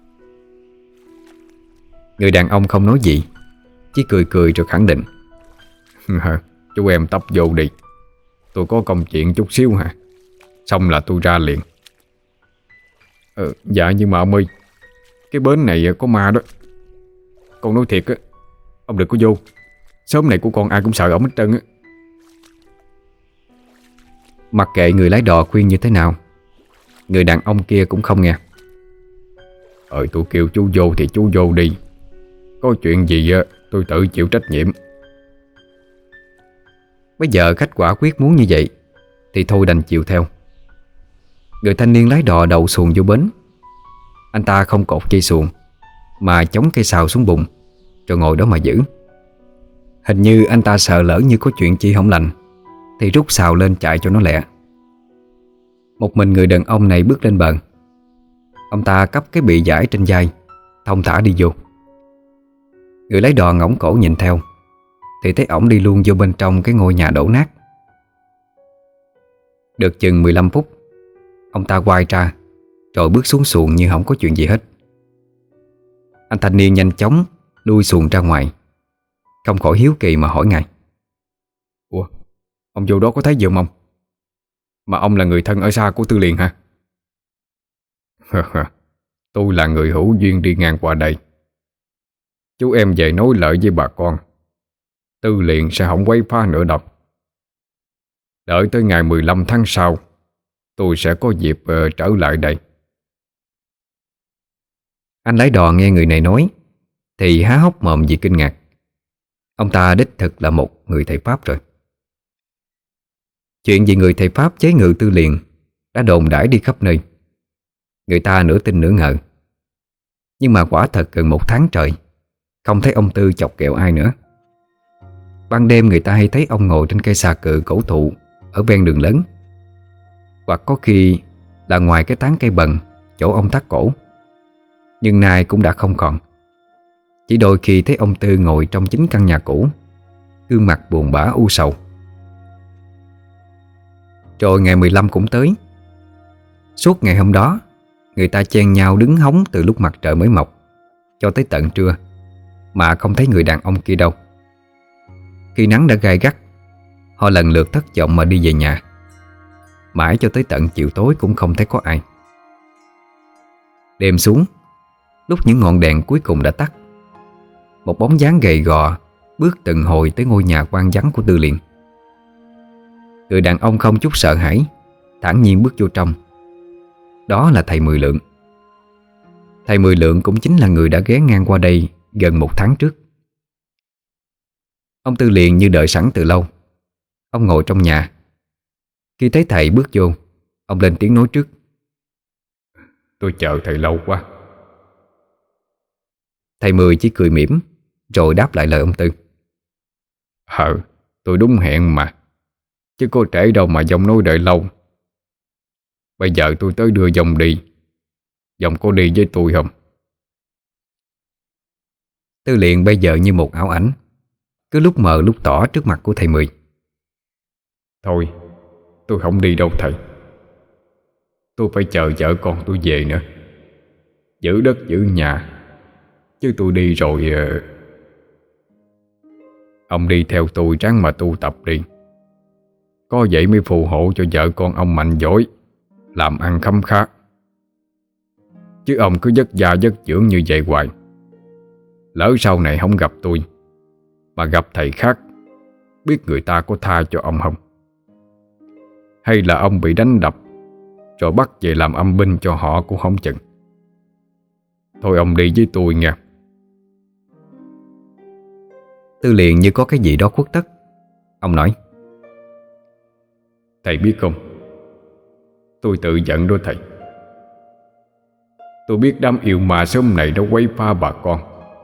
Người đàn ông không nói gì, chỉ cười cười rồi khẳng định. Chú em tấp vô đi, tôi có công chuyện chút xíu hả, xong là tôi ra liền. Dạ nhưng mà ông ơi, cái bến này có ma đó. Con nói thiệt á, ông đừng có vô. Xóm này của con ai cũng sợ ổng hết trơn á. Mặc kệ người lái đò khuyên như thế nào, người đàn ông kia cũng không nghe. Tôi kêu chú vô thì chú vô đi. Có chuyện gì tôi tự chịu trách nhiệm. Bây giờ khách quả quyết muốn như vậy thì thôi đành chịu theo. Người thanh niên lái đò đậu xuồng vô bến. Anh ta không cột dây xuồng mà chống cây sào xuống bụng, rồi ngồi đó mà giữ. Hình như anh ta sợ lỡ như có chuyện chi không lành thì rút sào lên chạy cho nó lẹ. Một mình người đàn ông này bước lên bờ. Ông ta cắp cái bị vải trên vai, thong thả đi vô. Người lái đò ngỗng cổ nhìn theo thì thấy ổng đi luôn vô bên trong cái ngôi nhà đổ nát. Được chừng 15 phút, ông ta quay ra rồi bước xuống xuồng như không có chuyện gì hết. Anh thanh niên nhanh chóng lui xuồng ra ngoài, không khỏi hiếu kỳ mà hỏi ngay. Ủa, ông vô đó có thấy gì không ông? Mà ông là người thân ở xa của Tư Liền hả? Tôi là người hữu duyên đi ngang qua đây. Chú em về nói lợi với bà con, Tư Liền sẽ không quấy phá nữa đâu. Đợi tới ngày 15 tháng sau, tôi sẽ có dịp trở lại đây. Anh lái đò nghe người này nói thì há hốc mồm vì kinh ngạc. Ông ta đích thực là một người thầy Pháp rồi. Chuyện về người thầy Pháp chế ngự Tư Liền đã đồn đãi đi khắp nơi. Người ta nửa tin nửa ngờ. Nhưng mà quả thật gần 1 tháng trời không thấy ông Tư chọc ghẹo ai nữa. Ban đêm người ta hay thấy ông ngồi trên cây xà cừ cổ thụ ở ven đường lớn, hoặc có khi là ngoài cái tán cây bần chỗ ông thắt cổ. Nhưng nay cũng đã không còn. Chỉ đôi khi thấy ông Tư ngồi trong chính căn nhà cũ, gương mặt buồn bã u sầu. Rồi ngày 15 cũng tới. Suốt ngày hôm đó, người ta chen nhau đứng hóng từ lúc mặt trời mới mọc cho tới tận trưa mà không thấy người đàn ông kia đâu. Khi nắng đã gay gắt, họ lần lượt thất vọng mà đi về nhà. Mãi cho tới tận chiều tối cũng không thấy có ai. Đêm xuống, lúc những ngọn đèn cuối cùng đã tắt, một bóng dáng gầy gò bước từng hồi tới ngôi nhà quan vắng của Tư Liền. Người đàn ông không chút sợ hãi, thản nhiên bước vô trong. Đó là thầy Mười Lượng. Thầy Mười Lượng cũng chính là người đã ghé ngang qua đây gần 1 tháng trước. Ông Tư Liền như đợi sẵn từ lâu. Ông ngồi trong nhà. Khi thấy thầy bước vô, ông lên tiếng nói trước. Tôi chờ thầy lâu quá. Thầy Mười chỉ cười mỉm rồi đáp lại lời ông Tư. Tôi đúng hẹn mà, chứ có trễ đâu mà dòng nói đợi lâu. Bây giờ tôi tới đưa dòng đi. Dòng có đi với tôi không? Tư Liền bây giờ như một ảo ảnh, cứ lúc mờ lúc tỏ trước mặt của thầy Mười. Thôi, tôi không đi đâu thầy. Tôi phải chờ vợ con tôi về nữa, giữ đất giữ nhà. Chứ tôi đi rồi ông đi theo tôi ráng mà tu tập đi. Có vậy mới phù hộ cho vợ con ông mạnh giỏi, làm ăn khấm khá. Chứ ông cứ vất vả vất vưởng như vậy hoài, lỡ sau này không gặp tôi mà gặp thầy khác, biết người ta có tha cho ông không? Hay là ông bị đánh đập rồi bắt về làm âm binh cho họ cũng không chừng. Thôi ông đi với tôi nha. Tư Liền như có cái gì đó khuất tất. Ông nói. Thầy biết không, tôi tự giận đó thầy. Tôi biết đám yêu ma sớm này nó quấy phá bà con.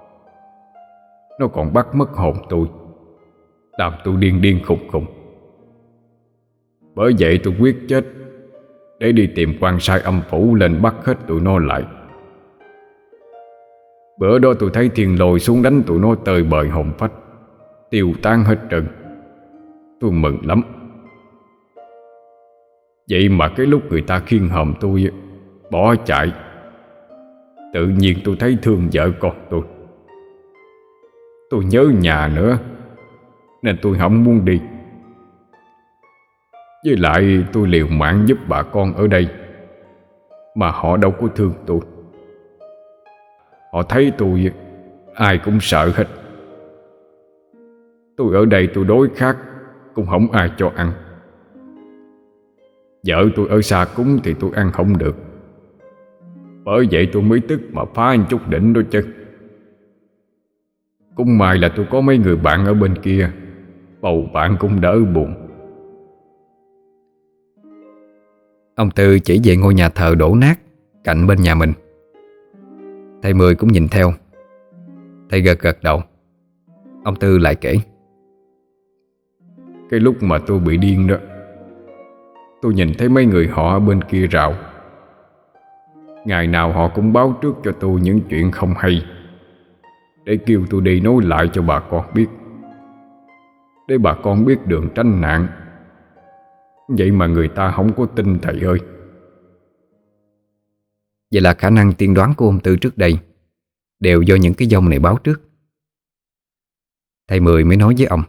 Nó còn bắt mất hồn tôi, làm tôi điên điên khùng khùng. Bởi vậy tôi quyết chết để đi tìm quan sai âm phủ lên bắt hết tụi nó lại. Bữa đó tôi thấy thiên lôi xuống đánh tụi nó tơi bời hồn phách, tiêu tan hết trơn. Tôi mừng lắm. Vậy mà cái lúc người ta khiêng hòm tôi bỏ chạy, tự nhiên tôi thấy thương vợ con tôi. Tôi nhớ nhà nữa, nên tôi không muốn đi. Với lại tôi liều mạng giúp bà con ở đây, mà họ đâu có thương tôi. Họ thấy tôi ai cũng sợ hết. Tôi ở đây tôi đói khát cũng không ai cho ăn. Vợ tôi ở xa cúng thì tôi ăn không được. Bởi vậy tôi mới tức mà phá anh chút đỉnh đó chứ. Cũng may là tôi có mấy người bạn ở bên kia, bầu bạn cũng đỡ buồn. Ông Tư chỉ về ngôi nhà thờ đổ nát cạnh bên nhà mình. Thầy Mười cũng nhìn theo. Thầy gật gật đầu. Ông Tư lại kể: Cái lúc mà tôi bị điên đó, tôi nhìn thấy mấy người họ ở bên kia rào. Ngày nào họ cũng báo trước cho tôi những chuyện không hay, để kêu tôi đi nói lại cho bà con biết, để bà con biết đường tránh nạn. Vậy mà người ta không có tin thầy ơi. Vậy là khả năng tiên đoán của ông Tư trước đây đều do những cái dông này báo trước. Thầy Mười mới nói với ông: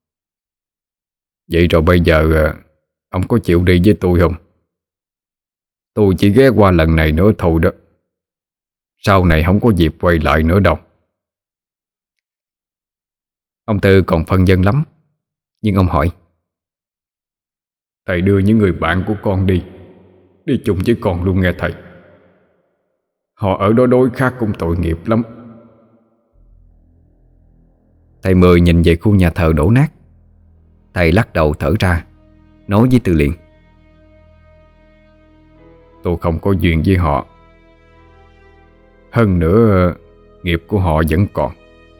Vậy rồi bây giờ ông có chịu đi với tôi không? Tôi chỉ ghé qua lần này nữa thôi đó. Sau này không có dịp quay lại nữa đâu. Ông Tư còn phân vân lắm, nhưng ông hỏi: Thầy đưa những người bạn của con đi chung với con luôn nghe thầy. Họ ở đó đối khác cũng tội nghiệp lắm. Thầy Mười nhìn về khu nhà thờ đổ nát. Thầy lắc đầu thở ra, nói với Tư liền: Tôi không có duyên với họ. Hơn nữa nghiệp của họ vẫn còn.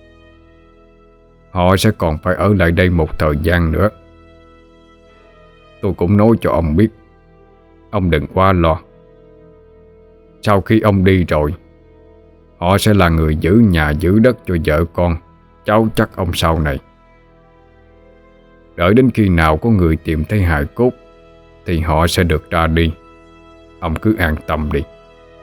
Họ sẽ còn phải ở lại đây một thời gian nữa. Tôi cũng nói cho ông biết, ông đừng quá lo. Sau khi ông đi rồi, họ sẽ là người giữ nhà giữ đất cho vợ con, cháu chắc ông sau này. Đợi đến khi nào có người tìm thấy hài cốt thì họ sẽ được ra đi. Ông cứ an tâm đi.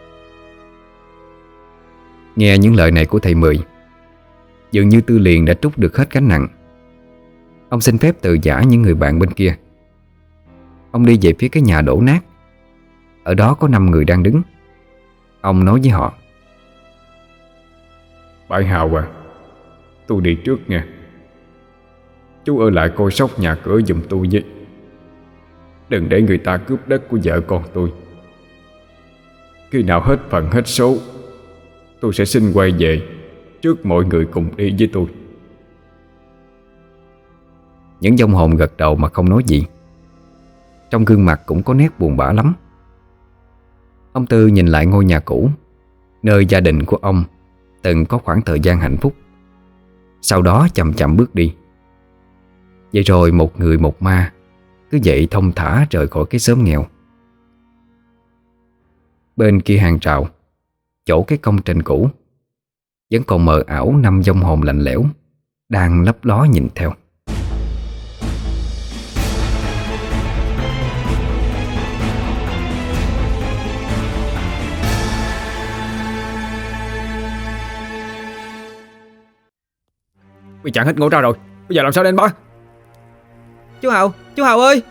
Nghe những lời này của thầy Mười, dường như Tư liền đã trút được hết gánh nặng. Ông xin phép từ giã những người bạn bên kia. Ông đi về phía cái nhà đổ nát. Ở đó có 5 người đang đứng. Ông nói với họ: Bãi Hào à, tôi đi trước nha. Chú ở lại coi sóc nhà cửa giùm tôi với. Đừng để người ta cướp đất của vợ con tôi. Khi nào hết phần hết số, tôi sẽ xin quay về trước mọi người cùng đi với tôi. Những vong hồn gật đầu mà không nói gì. Trong gương mặt cũng có nét buồn bã lắm. Ông Tư nhìn lại ngôi nhà cũ, nơi gia đình của ông từng có khoảng thời gian hạnh phúc. Sau đó chậm chậm bước đi. Vậy rồi một người một ma cứ vậy thông thả rời khỏi cái xóm nghèo. Bên kia hàng rào, chỗ cái công trình cũ, vẫn còn mờ ảo 5 vong hồn lạnh lẽo đang lấp ló nhìn theo. Bị chặn hết ngõ ra rồi, bây giờ làm sao đây anh ba? Chú Hào ơi!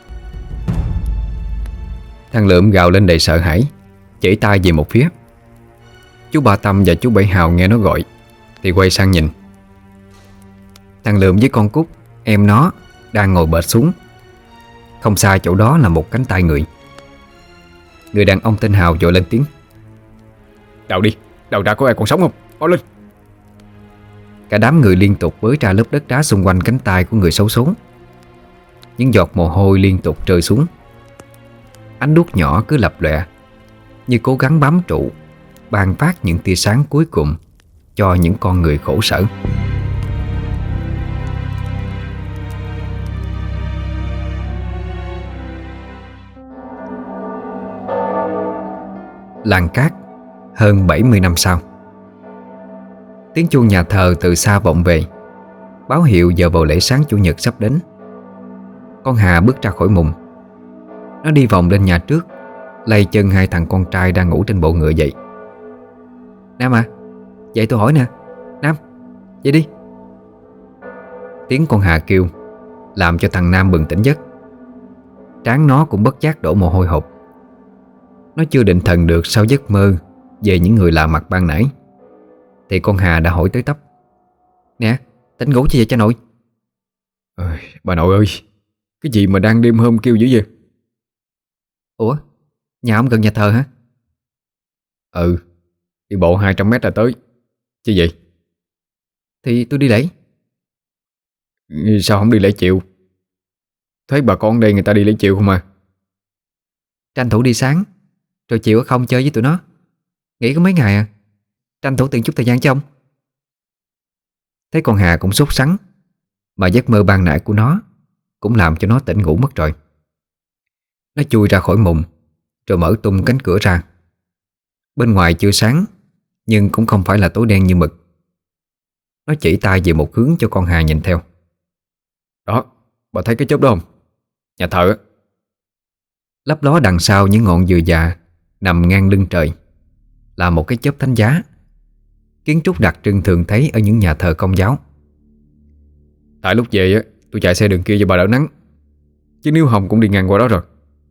Thằng Lượm gào lên đầy sợ hãi, chỉ tay về một phía. Chú Ba Tâm và chú Bảy Hào nghe nó gọi thì quay sang nhìn. Thằng Lượm với con Cúc, em nó, đang ngồi bệt xuống. Không xa chỗ đó là một cánh tay người. Người đàn ông tên Hào vội lên tiếng: Đào đi, đào ra có ai còn sống không? Mau lên! Cả đám người liên tục bới ra lớp đất đá xung quanh cánh tay của người xấu số. Những giọt mồ hôi liên tục rơi xuống. Ánh đuốc nhỏ cứ lập lòe, như cố gắng bám trụ, ban phát những tia sáng cuối cùng cho những con người khổ sở. Làng Cát, hơn 70 năm sau. Tiếng chuông nhà thờ từ xa vọng về, báo hiệu giờ vào lễ sáng Chủ nhật sắp đến. Con Hà bước ra khỏi mùng. Nó đi vòng lên nhà trước, lay chân hai thằng con trai đang ngủ trên bộ ngựa dậy. Nam à, dậy tôi hỏi nè. Nam, dậy đi. Tiếng con Hà kêu làm cho thằng Nam bừng tỉnh giấc. Trán nó cũng bất giác đổ mồ hôi hột. Nó chưa định thần được sau giấc mơ về những người lạ mặt ban nãy thì con Hà đã hỏi tới tấp: Nè, tỉnh ngủ chi vậy cha nội? Bà nội ơi, cái gì mà đang đêm hôm kêu dữ vậy? Ủa, nhà ông gần nhà thờ hả? Ừ, đi bộ 200 mét là tới. Chứ vậy? Thì tôi đi lễ. Sao không đi lễ chiều? Thấy bà con đây người ta đi lễ chiều không à? Tranh thủ đi sáng, rồi chiều không chơi với tụi nó. Nghỉ có mấy ngày à, tranh thủ tiện chút thời gian cho ông. Thấy con Hà cũng sốt sắng, mà giấc mơ ban nãy của nó cũng làm cho nó tỉnh ngủ mất rồi. Nó chui ra khỏi mùng, rồi mở tung cánh cửa ra. Bên ngoài chưa sáng, nhưng cũng không phải là tối đen như mực. Nó chỉ tay về một hướng cho con Hà nhìn theo. Đó, bà thấy cái chớp đó không? Nhà thờ á. Lấp ló đằng sau những ngọn dừa già nằm ngang lưng trời là một cái chớp thánh giá, kiến trúc đặc trưng thường thấy ở những nhà thờ Công giáo. Tại lúc về á, tôi chạy xe đường kia cho bà đỡ nắng, chứ nếu không cũng đi ngang qua đó rồi.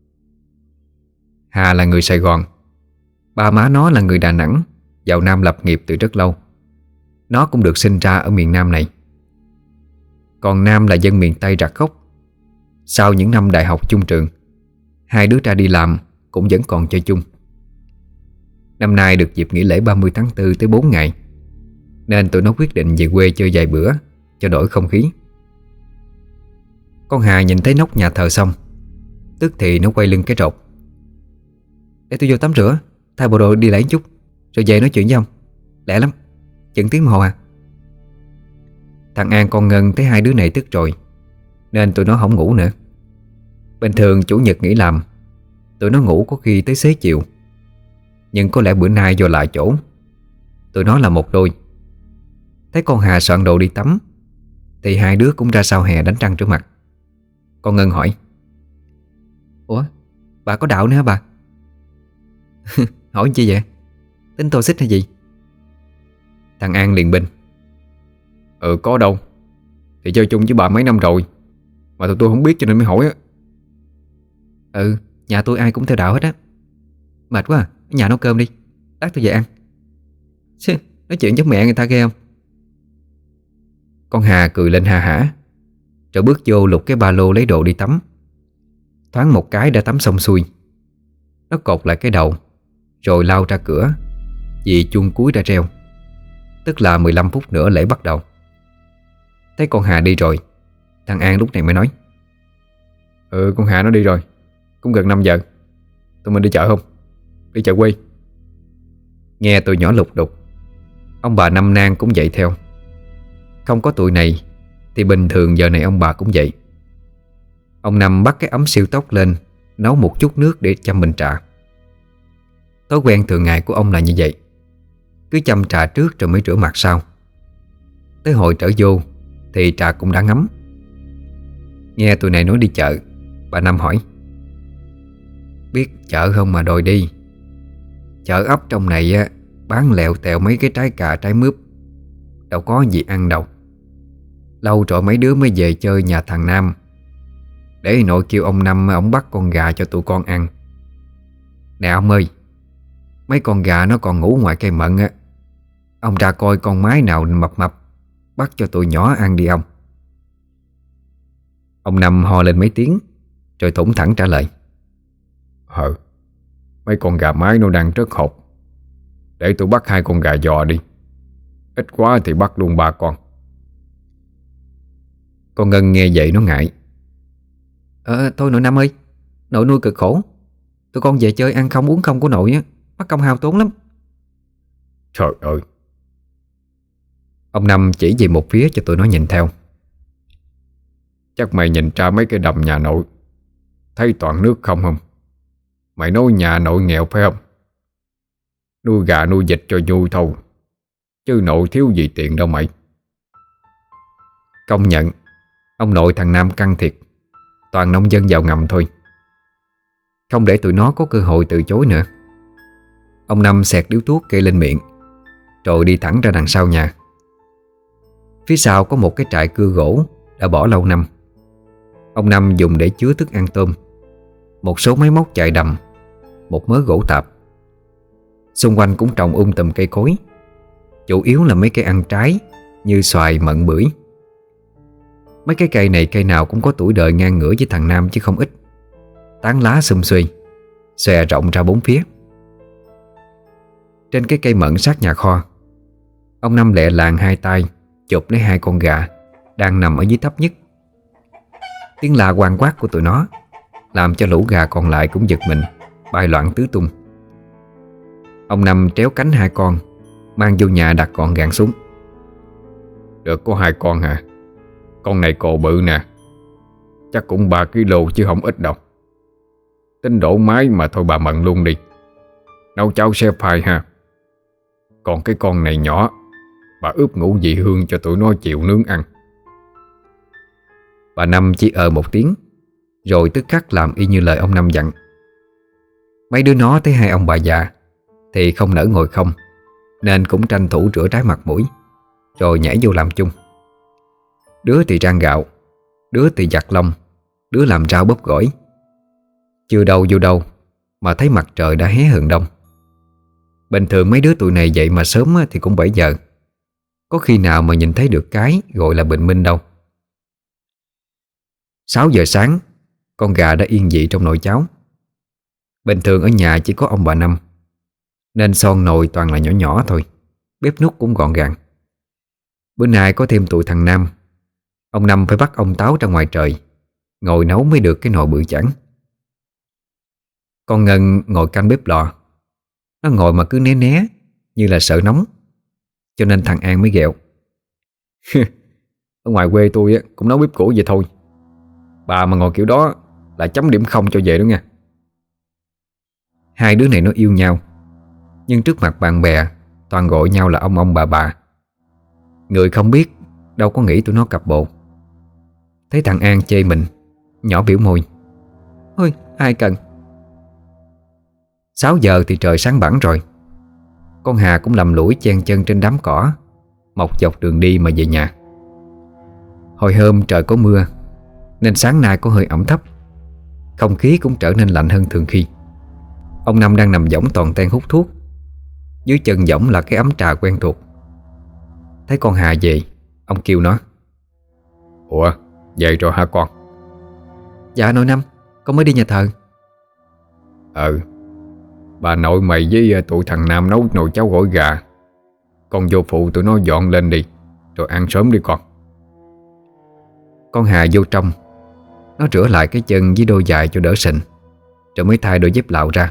Hà là người Sài Gòn, ba má nó là người Đà Nẵng, vào Nam lập nghiệp từ rất lâu. Nó cũng được sinh ra ở miền Nam này. Còn Nam là dân miền Tây rặt gốc. Sau những năm đại học chung trường, hai đứa ra đi làm cũng vẫn còn chơi chung. Năm nay được dịp nghỉ lễ 30 tháng 4 tới 4 ngày, nên tụi nó quyết định về quê chơi vài bữa cho đổi không khí. Con Hà nhìn thấy nóc nhà thờ xong, tức thì nó quay lưng cái rột. Để tôi vô tắm rửa, thay bộ đồ đi lễ chút, rồi về nói chuyện với ông. Lẹ lắm, chừng tiếng đồng hồ à. Thằng An con Ngân thấy hai đứa này tức rồi, nên tụi nó không ngủ nữa. Bình thường chủ nhật nghỉ làm, tụi nó ngủ có khi tới xế chiều. Nhưng có lẽ bữa nay do lại chỗ, tụi nó là một đôi. Thấy con Hà soạn đồ đi tắm thì hai đứa cũng ra sau hè đánh răng rửa mặt. Con Ngân hỏi: Ủa, bà có đạo nữa hả bà? Hỏi chi vậy? Tính tô xích hay gì? Thằng An liền binh: Có đâu, thì chơi chung với bà mấy năm rồi, mà tụi tôi không biết cho nên mới hỏi á. Nhà tôi ai cũng theo đạo hết á. Mệt quá à, ở nhà nấu cơm đi, lát tôi về ăn. Chứ, nói chuyện giống mẹ người ta ghê không? Con Hà cười lên ha hả, rồi bước vô lục cái ba lô lấy đồ đi tắm. Thoáng một cái đã tắm xong xuôi. Nó cột lại cái đầu, rồi lao ra cửa, vì chuông cuối đã reo, tức là 15 phút nữa lễ bắt đầu. Thấy con Hà đi rồi, thằng An lúc này mới nói: Con Hà nó đi rồi, cũng gần 5 giờ. Tụi mình đi chợ không? Đi chợ quê. Nghe tụi nhỏ lục đục, ông bà Năm Nang cũng dậy theo. Không có tụi này thì bình thường giờ này ông bà cũng dậy. Ông Năm bắt cái ấm siêu tốc lên, nấu một chút nước để chăm mình trà. Thói quen thường ngày của ông là như vậy, cứ chăm trà trước rồi mới rửa mặt sau. Tới hồi trở vô thì trà cũng đã ngấm. Nghe tụi này nói đi chợ, bà Năm hỏi: Biết chợ không mà đòi đi. Chợ ấp trong này á, bán lèo tèo mấy cái trái cà trái mướp, đâu có gì ăn đâu. Lâu rồi mấy đứa mới về chơi nhà thằng Nam, để nội kêu ông Năm ông bắt con gà cho tụi con ăn. Nè ông ơi, mấy con gà nó còn ngủ ngoài cây mận á, ông ra coi con mái nào mập mập, bắt cho tụi nhỏ ăn đi ông. Ông Năm ho lên mấy tiếng, rồi thủng thẳng trả lời: Mấy con gà mái nó đang rất hột, để tôi bắt 2 con gà giò đi, ít quá thì bắt luôn 3 con. Con Ngân nghe vậy nó ngại: Thôi nội Năm ơi, nội nuôi cực khổ. Tụi con về chơi ăn không uống không của nội á, mất công hao tốn lắm. Trời ơi. Ông Năm chỉ về một phía cho tụi nó nhìn theo: Chắc mày nhìn ra mấy cái đầm nhà nội, thấy toàn nước không không? Mày nói nhà nội nghèo phải không? Nuôi gà nuôi vịt cho vui thôi, chứ nội thiếu gì tiền đâu mày. Công nhận, ông nội thằng Nam căng thiệt, toàn nông dân giàu ngầm thôi. Không để tụi nó có cơ hội từ chối nữa, ông Năm xẹt điếu thuốc kê lên miệng, rồi đi thẳng ra đằng sau nhà. Phía sau có một cái trại cưa gỗ đã bỏ lâu năm. Ông Năm dùng để chứa thức ăn tôm, một số máy móc chạy đầm, một mớ gỗ tạp. Xung quanh cũng trồng tùm cây cối, chủ yếu là mấy cây ăn trái như xoài, mận, bưởi. Mấy cái cây này cây nào cũng có tuổi đời ngang ngửa với thằng Nam chứ không ít. Tán lá sum suy, xòe rộng ra bốn phía. Trên cái cây mận sát nhà kho, ông Năm lẹ làng hai tay chụp lấy hai con gà đang nằm ở dưới thấp nhất. Tiếng la quang quát của tụi nó làm cho lũ gà còn lại cũng giật mình, bay loạn tứ tung. Ông Năm tréo cánh hai con, mang vô nhà đặt gọn gàng xuống. Được có 2 con hả? Con này cồ bự nè, chắc cũng 3 kg chứ không ít đâu. Tính đổ mái mà thôi bà Mận luôn đi, nấu cháo xe phai ha. Còn cái con này nhỏ, bà ướp ngũ vị hương cho tụi nó chịu nướng ăn. Bà Năm chỉ một tiếng, rồi tức khắc làm y như lời ông Năm dặn. Mấy đứa nó thấy hai ông bà già thì không nỡ ngồi không, nên cũng tranh thủ rửa ráy mặt mũi, rồi nhảy vô làm chung. Đứa thì rang gạo, đứa thì giặt lông, đứa làm rau bóp gỏi. Chưa đâu vô đâu mà thấy mặt trời đã hé hừng đông. Bình thường mấy đứa tụi này dậy mà sớm thì cũng 7 giờ. Có khi nào mà nhìn thấy được cái gọi là bình minh đâu. 6 giờ sáng, con gà đã yên vị trong nồi cháo. Bình thường ở nhà chỉ có ông bà Năm, nên son nồi toàn là nhỏ nhỏ thôi, bếp núc cũng gọn gàng. Bữa nay có thêm tụi thằng Nam, ông Năm phải bắt ông Táo ra ngoài trời ngồi nấu mới được cái nồi bự chảng. Con Ngân ngồi canh bếp lò. Nó ngồi mà cứ né né như là sợ nóng, cho nên thằng An mới ghẹo. Ở ngoài quê tôi cũng nấu bếp cũ vậy thôi, bà mà ngồi kiểu đó là chấm điểm không cho về đó nha. Hai đứa này nó yêu nhau, nhưng trước mặt bạn bè toàn gọi nhau là ông bà. Người không biết đâu có nghĩ tụi nó cặp bộ. Thấy thằng An chê mình, nhỏ biểu môi: "Ôi, ai cần." 6 giờ thì trời sáng bẵng rồi. Con Hà cũng lầm lũi chen chân trên đám cỏ mọc dọc đường đi mà về nhà. Hồi hôm trời có mưa nên sáng nay có hơi ẩm thấp, không khí cũng trở nên lạnh hơn thường khi. Ông Năm đang nằm võng toàn ten hút thuốc. Dưới chân võng là cái ấm trà quen thuộc. Thấy con Hà về, ông kêu nó: "Ủa, về rồi hả con?" "Dạ nội Năm, con mới đi nhà thờ." Bà nội mày với tụi thằng Nam nấu nồi cháo gỏi gà, con vô phụ tụi nó dọn lên đi, rồi ăn sớm đi con." Con Hà vô trong. Nó rửa lại cái chân với đôi giày cho đỡ sình, rồi mới thay đôi dép lạo ra.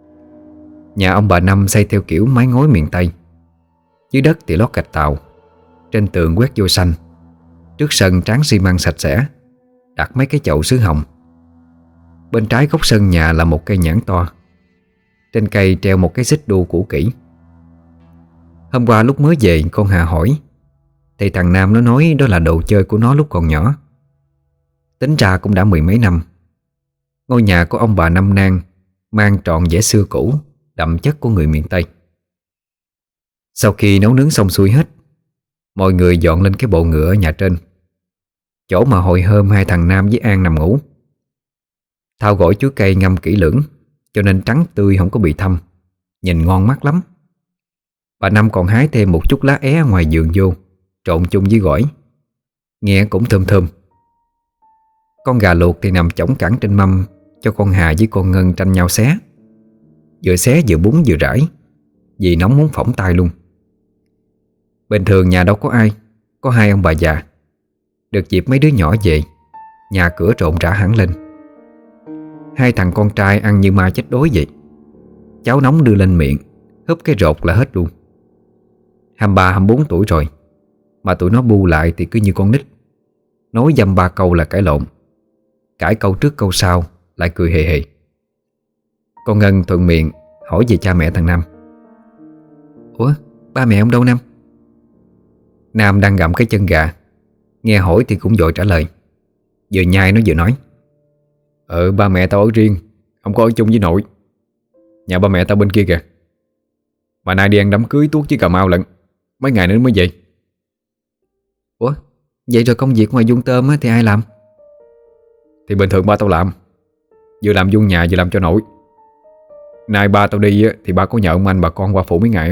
Nhà ông bà Năm xây theo kiểu mái ngói miền Tây. Dưới đất thì lót gạch tàu, trên tường quét vô xanh, trước sân tráng xi măng sạch sẽ, đặt mấy cái chậu sứ hồng. Bên trái góc sân nhà là một cây nhãn to. Trên cây treo một cái xích đu cũ kỹ. Hôm qua lúc mới về con Hà hỏi, thì thằng Nam nó nói đó là đồ chơi của nó lúc còn nhỏ. Tính ra cũng đã 10 mấy năm. Ngôi nhà của ông bà Năm Nang mang trọn vẻ xưa cũ, đậm chất của người miền Tây. Sau khi nấu nướng xong xuôi hết, mọi người dọn lên cái bộ ngựa ở nhà trên, chỗ mà hồi hôm hai thằng Nam với An nằm ngủ. Thao gỏi chuối cây ngâm kỹ lưỡng, cho nên trắng tươi không có bị thâm, nhìn ngon mắt lắm. Bà Năm còn hái thêm một chút lá é ngoài vườn vô, trộn chung với gỏi, nghe cũng thơm thơm. Con gà luộc thì nằm chõng cẳng trên mâm, cho con Hà với con Ngân tranh nhau xé. Vừa xé vừa búng vừa rải, vì nóng muốn phỏng tay luôn. Bình thường nhà đâu có ai, có hai ông bà già. Được dịp mấy đứa nhỏ về, nhà cửa rộn rã hẳn lên. Hai thằng con trai ăn như ma chết đói vậy. Cháo nóng đưa lên miệng, húp cái rột là hết luôn. 23, 24 tuổi rồi, mà tụi nó bu lại thì cứ như con nít. Nói dăm ba câu là cãi lộn, cãi câu trước câu sau lại cười hề hề. Con Ngân thuận miệng hỏi về cha mẹ thằng Nam. "Ủa, ba mẹ ông đâu Nam?" Nam đang gặm cái chân gà, nghe hỏi thì cũng vội trả lời, vừa nhai nó vừa nói: Ba mẹ tao ở riêng, Không có ở chung với nội. Nhà ba mẹ tao bên kia kìa. Mà nay đi ăn đám cưới tuốt với Cà Mau lận. Mấy ngày nữa mới về. Ủa, vậy rồi công việc ngoài vuông tôm á, thì ai làm? Thì bình thường ba tao làm. Vừa làm vuông nhà vừa làm cho nội. Nay ba tao đi á, thì ba có nhờ ông anh bà con qua phụ mấy ngày á.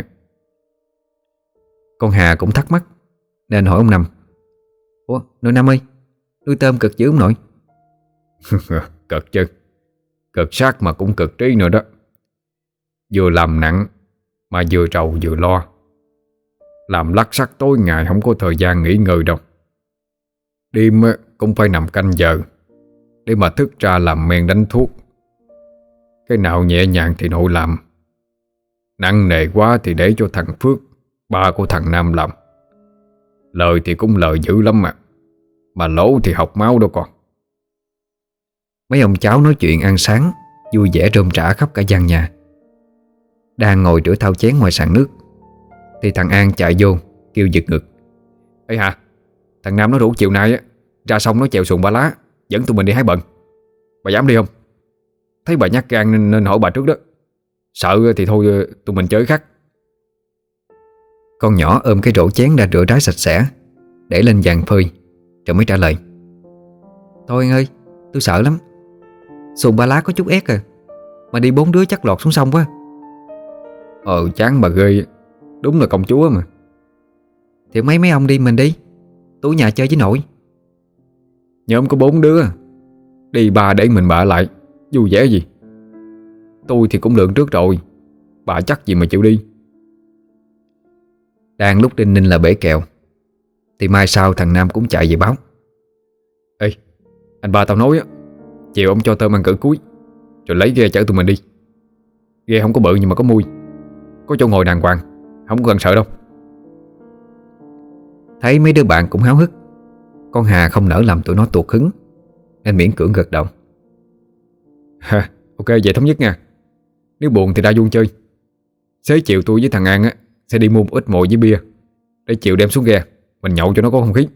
Con Hà cũng thắc mắc nên hỏi ông Năm. Ủa, nội Năm ơi, nuôi tôm cực dữ ông nội? Cực chứ. Cực sát mà cũng cực trí nữa đó. Vừa làm nặng mà vừa trầu vừa lo. Làm lắc xắc tối ngày không có thời gian nghỉ ngơi đâu. Đêm cũng phải nằm canh giờ để mà thức ra làm men đánh thuốc. Cái nào nhẹ nhàng thì nội làm, nặng nề quá thì để cho thằng Phước, ba của thằng Nam làm. Lời thì cũng lời dữ lắm mà lỗ thì học máu đâu con. Mấy ông cháu nói chuyện ăn sáng vui vẻ rôm rả khắp cả gian nhà. Đang ngồi rửa thau chén ngoài sàn nước thì thằng An chạy vô kêu giật ngực. Ê Hà, thằng Nam nó rủ chiều nay á ra sông nó chèo xuồng Ba Lá, dẫn tụi mình đi hái bần. Bà dám đi không? Thấy bà nhát gan nên hỏi bà trước đó. Sợ thì thôi tụi mình chơi khác. Con nhỏ ôm cái rổ chén đã rửa ráy sạch sẽ để lên giàn phơi rồi mới trả lời. Thôi anh ơi, tôi sợ lắm. Xuồng Ba Lá có chút ép à, mà đi 4 đứa chắc lọt xuống sông quá. Chán bà ghê. Đúng là công chúa mà. Thì mấy ông đi, mình đi. Tôi nhà chơi với nội. Nhóm có 4 đứa, đi bà để mình bà lại, vui vẻ gì. Tôi thì cũng lượng trước rồi, bà chắc gì mà chịu đi. Đang lúc đinh ninh là bể kèo thì mai sau thằng Nam cũng chạy về báo. Ê, anh ba tao nói á, chiều ông cho tôm ăn cỡ cuối rồi lấy ghe chở tụi mình đi. Ghe không có bự nhưng mà có mui, có chỗ ngồi đàng hoàng, không có cần sợ đâu. Thấy mấy đứa bạn cũng háo hức, con Hà không nỡ làm tụi nó tuột hứng nên miễn cưỡng gật đầu. Ha, ok vậy thống nhất nha. Nếu buồn thì ra vuông chơi. Xế chiều tôi với thằng An á sẽ đi mua một ít mồi với bia để chiều đem xuống ghe mình nhậu cho nó có không khí.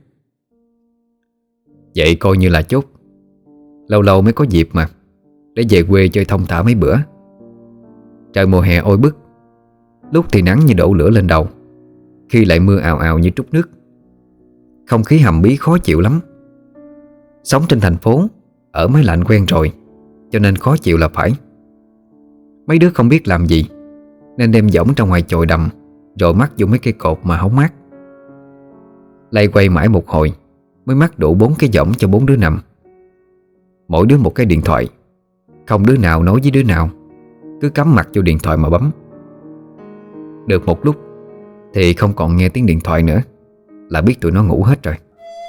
Vậy coi như là chốt. Lâu lâu mới có dịp mà, để về quê chơi thông thả mấy bữa. Trời mùa hè oi bức, lúc thì nắng như đổ lửa lên đầu, khi lại mưa ào ào như trút nước. Không khí hầm bí khó chịu lắm. Sống trên thành phố, ở máy lạnh quen rồi, cho nên khó chịu là phải. Mấy đứa không biết làm gì nên đem võng ra ngoài chòi đầm rồi mắc vô mấy cây cột mà hóng mát. Lay quay mãi một hồi mới mắc đủ 4 cái võng cho 4 đứa nằm. Mỗi đứa một cái điện thoại, không đứa nào nói với đứa nào, cứ cắm mặt vô điện thoại mà bấm. Được một lúc thì không còn nghe tiếng điện thoại nữa là biết tụi nó ngủ hết rồi.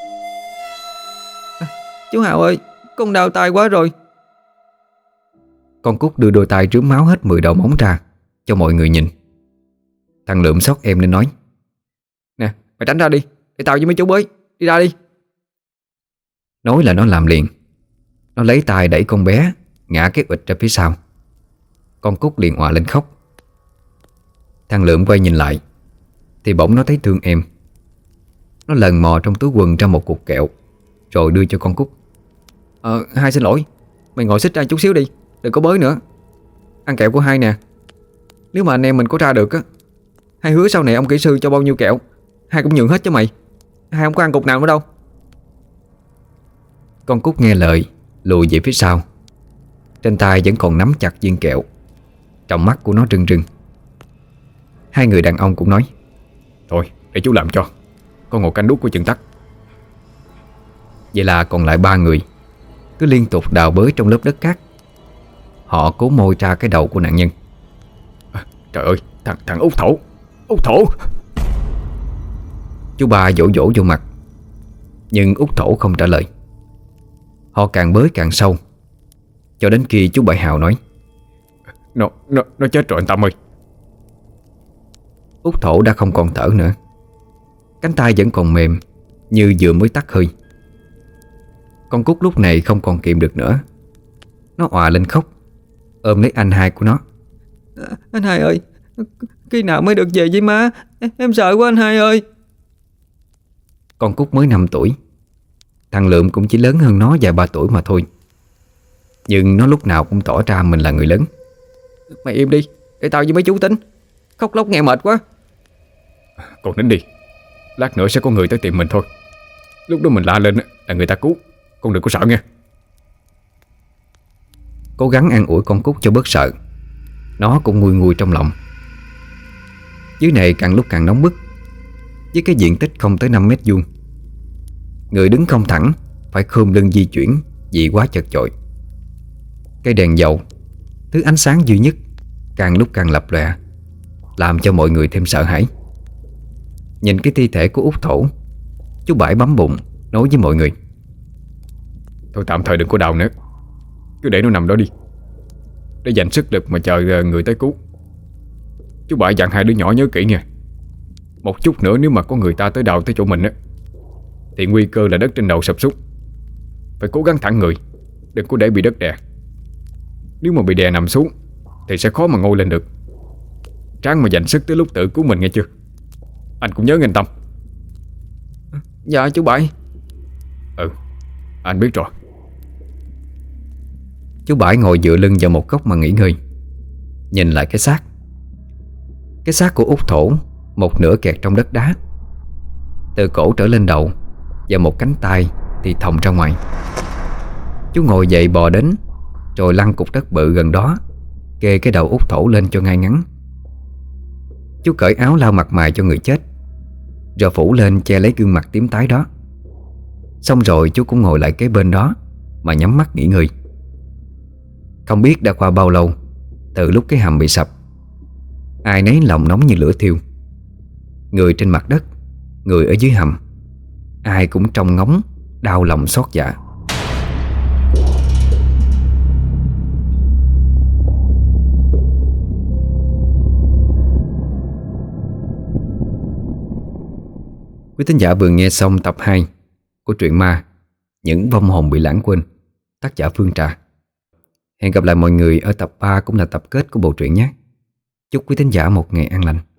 Chú Hào ơi, con đau tay quá rồi. Con Cúc đưa đôi tay rướm máu hết 10 đầu móng ra cho mọi người nhìn. Thằng Lượm xót em nên nói. Nè, mày tránh ra đi, để tao với mấy chú bới, đi ra đi. Nói là nó làm liền. Nó lấy tay đẩy con bé ngã cái ụt ra phía sau. Con Cúc liền òa lên khóc. Thằng Lượm quay nhìn lại thì bỗng nó thấy thương em. Nó lần mò trong túi quần ra một cục kẹo rồi đưa cho con Cúc. Hai xin lỗi, mày ngồi xích ra chút xíu đi, đừng có bới nữa. Ăn kẹo của hai nè. Nếu mà anh em mình có ra được á, hai hứa sau này ông kỹ sư cho bao nhiêu kẹo hai cũng nhường hết cho mày. Hai không có ăn cục nào nữa đâu. Con Cúc nghe lời lùi về phía sau. Trên tay vẫn còn nắm chặt viên kẹo. Trong mắt của nó rưng rưng. Hai người đàn ông cũng nói. Thôi để chú làm cho, con ngồi canh đuốc của chừng tắt. Vậy là còn lại 3 người cứ liên tục đào bới trong lớp đất cát. Họ cố môi ra cái đầu của nạn nhân. Trời ơi, thằng Út Thổ, Út Thổ. Chú ba vỗ vỗ vô mặt, nhưng Út Thổ không trả lời. Họ càng bới càng sâu, cho đến khi chú Bảy Hào nói. Nó chết rồi anh Tâm ơi. Út Thổ đã không còn thở nữa. Cánh tay vẫn còn mềm như vừa mới tắt hơi. Con Cúc lúc này không còn kiềm được nữa. Nó òa lên khóc, ôm lấy anh hai của nó. Anh hai ơi, khi nào mới được về với má? Em sợ quá anh hai ơi. Con Cúc mới 5 tuổi. Thằng Lượm cũng chỉ lớn hơn nó vài 3 tuổi mà thôi. Nhưng nó lúc nào cũng tỏ ra mình là người lớn. Mày im đi, để tao với mấy chú tính. Khóc lóc nghe mệt quá. Con nín đi, lát nữa sẽ có người tới tìm mình thôi. Lúc đó mình la lên là người ta cứu. Con đừng có sợ nha. Cố gắng an ủi con Cúc cho bớt sợ. Nó cũng nguôi nguôi trong lòng. Dưới này càng lúc càng nóng bức, với cái diện tích không tới 5 mét vuông. Người đứng không thẳng, phải khom lưng di chuyển vì quá chật chội. Cây đèn dầu, thứ ánh sáng duy nhất, càng lúc càng lập lòe, làm cho mọi người thêm sợ hãi. Nhìn cái thi thể của Út Thổ, chú Bãi bấm bụng nói với mọi người: Thôi tạm thời đừng có đào nữa, cứ để nó nằm đó đi, để dành sức lực mà chờ người tới cứu. Chú Bãi dặn hai đứa nhỏ nhớ kỹ nha. Một chút nữa nếu mà có người ta tới đào tới chỗ mình á, thì nguy cơ là đất trên đầu sập sút. Phải cố gắng thẳng người, đừng có để bị đất đè. Nếu mà bị đè nằm xuống thì sẽ khó mà ngồi lên được. Ráng mà dành sức tới lúc tự cứu mình nghe chưa. Anh cũng nhớ nghe Tâm. Dạ chú Bãi. Anh biết rồi. Chú Bãi ngồi dựa lưng vào một góc mà nghỉ ngơi, nhìn lại cái xác. Cái xác của Út Thổ một nửa kẹt trong đất đá, từ cổ trở lên đầu và một cánh tay thì thòng ra ngoài. Chú ngồi dậy bò đến, rồi lăn cục đất bự gần đó, kê cái đầu Út Thổ lên cho ngay ngắn. Chú cởi áo lau mặt mày cho người chết, rồi phủ lên che lấy gương mặt tím tái đó. Xong rồi chú cũng ngồi lại kế bên đó mà nhắm mắt nghỉ ngơi. Không biết đã qua bao lâu từ lúc cái hầm bị sập. Ai nấy lòng nóng như lửa thiêu. Người trên mặt đất, người ở dưới hầm, ai cũng trông ngóng, đau lòng xót dạ. Quý thính giả vừa nghe xong tập 2 của truyện ma Những vong hồn bị lãng quên, tác giả Phương Trà. Hẹn gặp lại mọi người ở tập 3 cũng là tập kết của bộ truyện nhé. Chúc quý thính giả một ngày an lành.